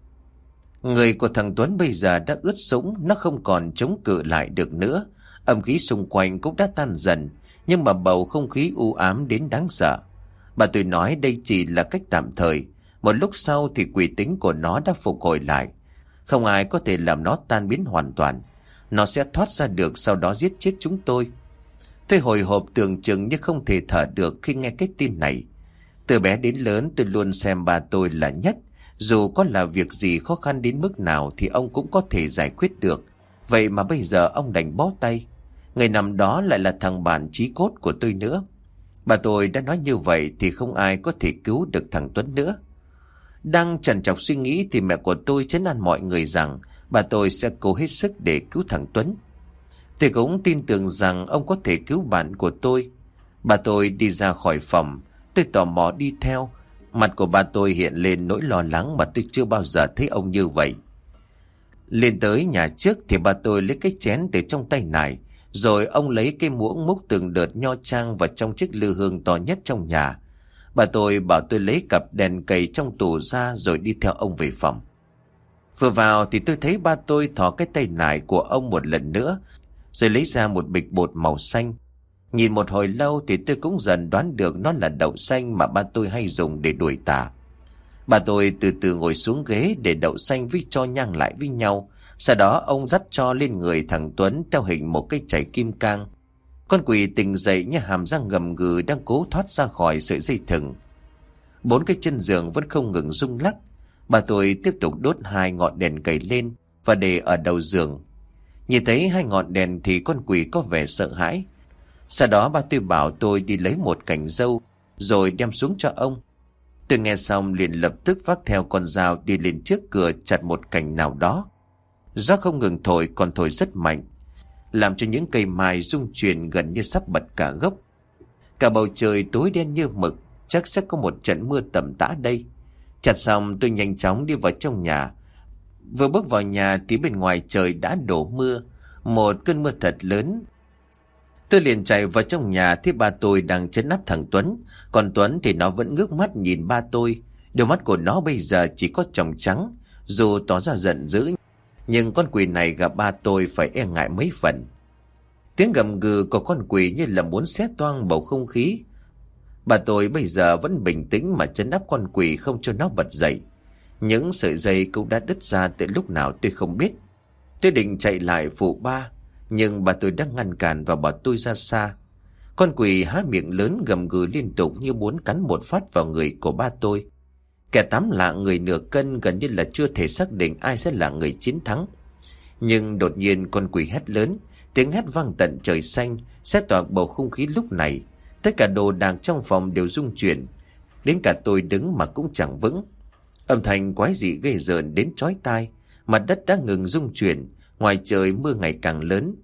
Người của thằng Tuấn bây giờ đã ướt sũng, nó không còn chống cự lại được nữa. Âm khí xung quanh cũng đã tan dần, nhưng mà bầu không khí u ám đến đáng sợ. Bà tôi nói đây chỉ là cách tạm thời, một lúc sau thì quỷ tính của nó đã phục hồi lại. Không ai có thể làm nó tan biến hoàn toàn. Nó sẽ thoát ra được, sau đó giết chết chúng tôi. Tôi hồi hộp tưởng chừng như không thể thở được khi nghe cái tin này. Từ bé đến lớn tôi luôn xem bà tôi là nhất. Dù có là việc gì khó khăn đến mức nào thì ông cũng có thể giải quyết được. Vậy mà bây giờ ông đành bó tay. Người nằm đó lại là thằng bạn chí cốt của tôi nữa. Bà tôi đã nói như vậy thì không ai có thể cứu được thằng Tuấn nữa. Đang trằn trọc suy nghĩ thì mẹ của tôi trấn an mọi người rằng bà tôi sẽ cố hết sức để cứu thằng Tuấn. Tôi cũng tin tưởng rằng ông có thể cứu bạn của tôi. Bà tôi đi ra khỏi phòng, tôi tò mò đi theo. Mặt của bà tôi hiện lên nỗi lo lắng mà tôi chưa bao giờ thấy ông như vậy. Lên tới nhà trước thì bà tôi lấy cái chén từ trong tay nải, rồi ông lấy cái muỗng múc từng đợt nho trang vào trong chiếc lư hương to nhất trong nhà. Bà tôi bảo tôi lấy cặp đèn cầy trong tủ ra rồi đi theo ông về phòng. Vừa vào thì tôi thấy ba tôi thò cái tay nải của ông một lần nữa, rồi lấy ra một bịch bột màu xanh. Nhìn một hồi lâu thì tôi cũng dần đoán được nó là đậu xanh mà ba tôi hay dùng để đuổi tà. Bà tôi từ từ ngồi xuống ghế để đậu xanh với tro nhang lại với nhau. Sau đó ông dắt tro lên người thằng Tuấn theo hình một cái chảy kim cang. Con quỷ tỉnh dậy như hàm răng gầm gừ đang cố thoát ra khỏi sợi dây thừng. Bốn cái chân giường vẫn không ngừng rung lắc. Bà tôi tiếp tục đốt hai ngọn đèn cầy lên và để ở đầu giường. Nhìn thấy hai ngọn đèn thì con quỷ có vẻ sợ hãi. Sau đó bà tôi bảo tôi đi lấy một cành dâu rồi đem xuống cho ông. Tôi nghe xong liền lập tức vác theo con dao đi lên trước cửa chặt một cành nào đó. Gió không ngừng thổi, còn thổi rất mạnh, làm cho những cây mai rung chuyển gần như sắp bật cả gốc. Cả bầu trời tối đen như mực, chắc sẽ có một trận mưa tầm tã đây. Chặt xong tôi nhanh chóng đi vào trong nhà. Vừa bước vào nhà thì bên ngoài trời đã đổ mưa, một cơn mưa thật lớn. Tôi liền chạy vào trong nhà thấy ba tôi đang trấn áp thằng Tuấn. Còn Tuấn thì nó vẫn ngước mắt nhìn ba tôi. Đôi mắt của nó bây giờ chỉ có tròng trắng. Dù tỏ ra giận dữ, nhưng con quỷ này gặp ba tôi phải e ngại mấy phần. Tiếng gầm gừ của con quỷ như là muốn xé toang bầu không khí. Bà tôi bây giờ vẫn bình tĩnh mà trấn áp con quỷ không cho nó bật dậy. Những sợi dây cũng đã đứt ra từ lúc nào tôi không biết. Tôi định chạy lại phụ ba, nhưng bà tôi đang ngăn cản và bỏ tôi ra xa. Con quỷ há miệng lớn gầm gừ liên tục như muốn cắn một phát vào người của ba tôi. Kẻ tám lạ người nửa cân gần như là chưa thể xác định ai sẽ là người chiến thắng. Nhưng đột nhiên con quỷ hét lớn, tiếng hét vang tận trời xanh, xé toạc bầu không khí lúc này. Tất cả đồ đạc trong phòng đều rung chuyển, đến cả tôi đứng mà cũng chẳng vững. Âm thanh quái dị ghê rợn đến chói tai, mặt đất đã ngừng rung chuyển, ngoài trời mưa ngày càng lớn.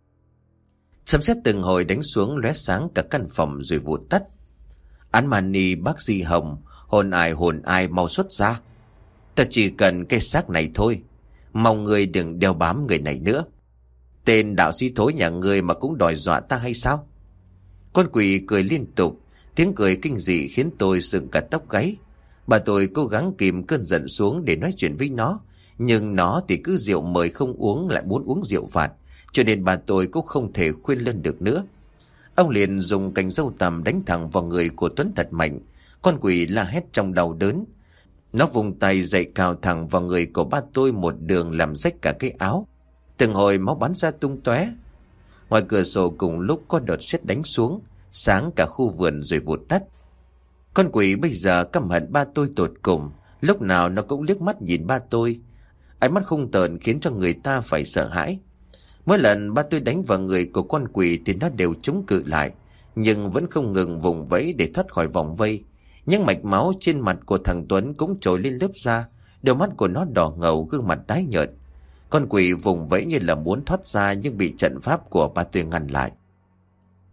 Sấm sét từng hồi đánh xuống lóe sáng cả căn phòng rồi vụt tắt. Án mani bác Di Hồng, hồn ai hồn ai mau xuất ra. Ta chỉ cần cái xác này thôi, mong người đừng đeo bám người này nữa. Tên đạo sĩ thối nhà ngươi mà cũng đòi dọa ta hay sao? Con quỷ cười liên tục, tiếng cười kinh dị khiến tôi dựng cả tóc gáy. Bà tôi cố gắng kìm cơn giận xuống để nói chuyện với nó, nhưng nó thì cứ rượu mời không uống lại muốn uống rượu phạt, cho nên bà tôi cũng không thể khuyên lơn được nữa. Ông liền dùng cành dâu tằm đánh thẳng vào người của Tuấn thật mạnh. Con quỷ la hét trong đau đớn. Nó vùng tay dậy cào thẳng vào người của ba tôi một đường làm rách cả cái áo. Từng hồi máu bắn ra tung tóe. Ngoài cửa sổ cùng lúc có đợt sét đánh xuống, sáng cả khu vườn rồi vụt tắt. Con quỷ bây giờ căm hận ba tôi tột cùng, lúc nào nó cũng liếc mắt nhìn ba tôi. Ánh mắt hung tợn khiến cho người ta phải sợ hãi. Mỗi lần ba tôi đánh vào người của con quỷ thì nó đều chống cự lại, nhưng vẫn không ngừng vùng vẫy để thoát khỏi vòng vây. Những mạch máu trên mặt của thằng Tuấn cũng trồi lên lớp da, đôi mắt của nó đỏ ngầu, gương mặt tái nhợt. Con quỷ vùng vẫy như là muốn thoát ra nhưng bị trận pháp của ba tôi ngăn lại.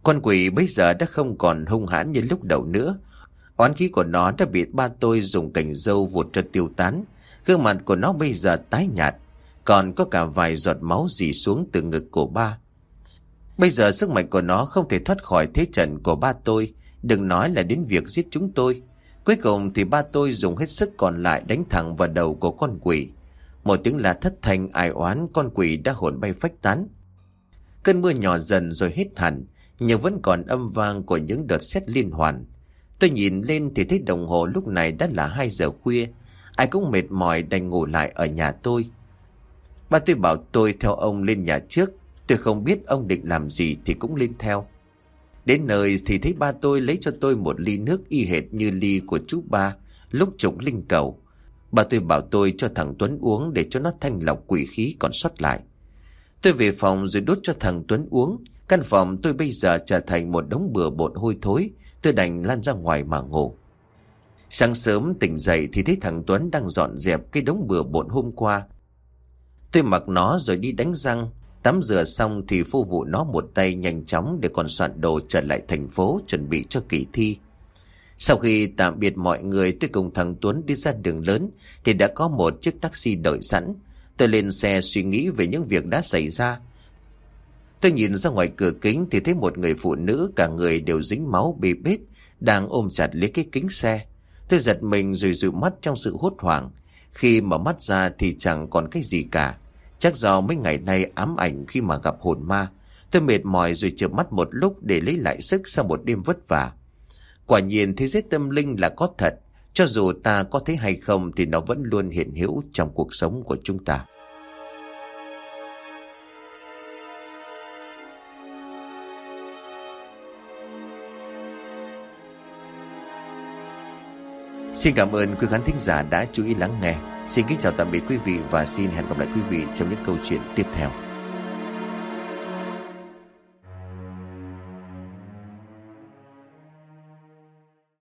Con quỷ bây giờ đã không còn hung hãn như lúc đầu nữa. Oán khí của nó đã bị ba tôi dùng cành râu vụt cho tiêu tán. Gương mặt của nó bây giờ tái nhạt, còn có cả vài giọt máu rỉ xuống từ ngực của ba. Bây giờ sức mạnh của nó không thể thoát khỏi thế trận của ba tôi, đừng nói là đến việc giết chúng tôi. Cuối cùng thì ba tôi dùng hết sức còn lại đánh thẳng vào đầu của con quỷ. Một tiếng la thất thanh ai oán, con quỷ đã hồn bay phách tán. Cơn mưa nhỏ dần rồi hết hẳn, nhưng vẫn còn âm vang của những đợt sét liên hoàn. Tôi nhìn lên thì thấy đồng hồ lúc này đã là hai giờ khuya. Ai cũng mệt mỏi đành ngủ lại ở nhà tôi. Ba tôi bảo tôi theo ông lên nhà trước. Tôi không biết ông định làm gì thì cũng lên theo. Đến nơi thì thấy ba tôi lấy cho tôi một ly nước y hệt như ly của chú ba lúc trục linh cầu. Ba tôi bảo tôi cho thằng Tuấn uống để cho nó thanh lọc quỷ khí còn sót lại. Tôi về phòng rồi đốt cho thằng Tuấn uống. Căn phòng tôi bây giờ trở thành một đống bừa bộn hôi thối. Tôi đành lăn ra ngoài mà ngủ. Sáng sớm tỉnh dậy thì thấy thằng Tuấn đang dọn dẹp cái đống bừa bộn hôm qua. Tôi mặc nó rồi đi đánh răng. Tắm rửa xong thì phu vụ nó một tay nhanh chóng để còn soạn đồ trở lại thành phố chuẩn bị cho kỳ thi. Sau khi tạm biệt mọi người, tôi cùng thằng Tuấn đi ra đường lớn thì đã có một chiếc taxi đợi sẵn. Tôi lên xe suy nghĩ về những việc đã xảy ra. Tôi nhìn ra ngoài cửa kính thì thấy một người phụ nữ cả người đều dính máu bê bết đang ôm chặt lấy cái kính xe. Tôi giật mình rồi dụi mắt trong sự hốt hoảng. Khi mở mắt ra thì chẳng còn cái gì cả. Chắc do mấy ngày nay ám ảnh khi mà gặp hồn ma. Tôi mệt mỏi rồi chợp mắt một lúc để lấy lại sức sau một đêm vất vả. Quả nhiên thế giới tâm linh là có thật. Cho dù ta có thấy hay không thì nó vẫn luôn hiện hữu trong cuộc sống của chúng ta. Xin cảm ơn quý khán thính giả đã chú ý lắng nghe. Xin kính chào tạm biệt quý vị và xin hẹn gặp lại quý vị trong những câu chuyện tiếp theo.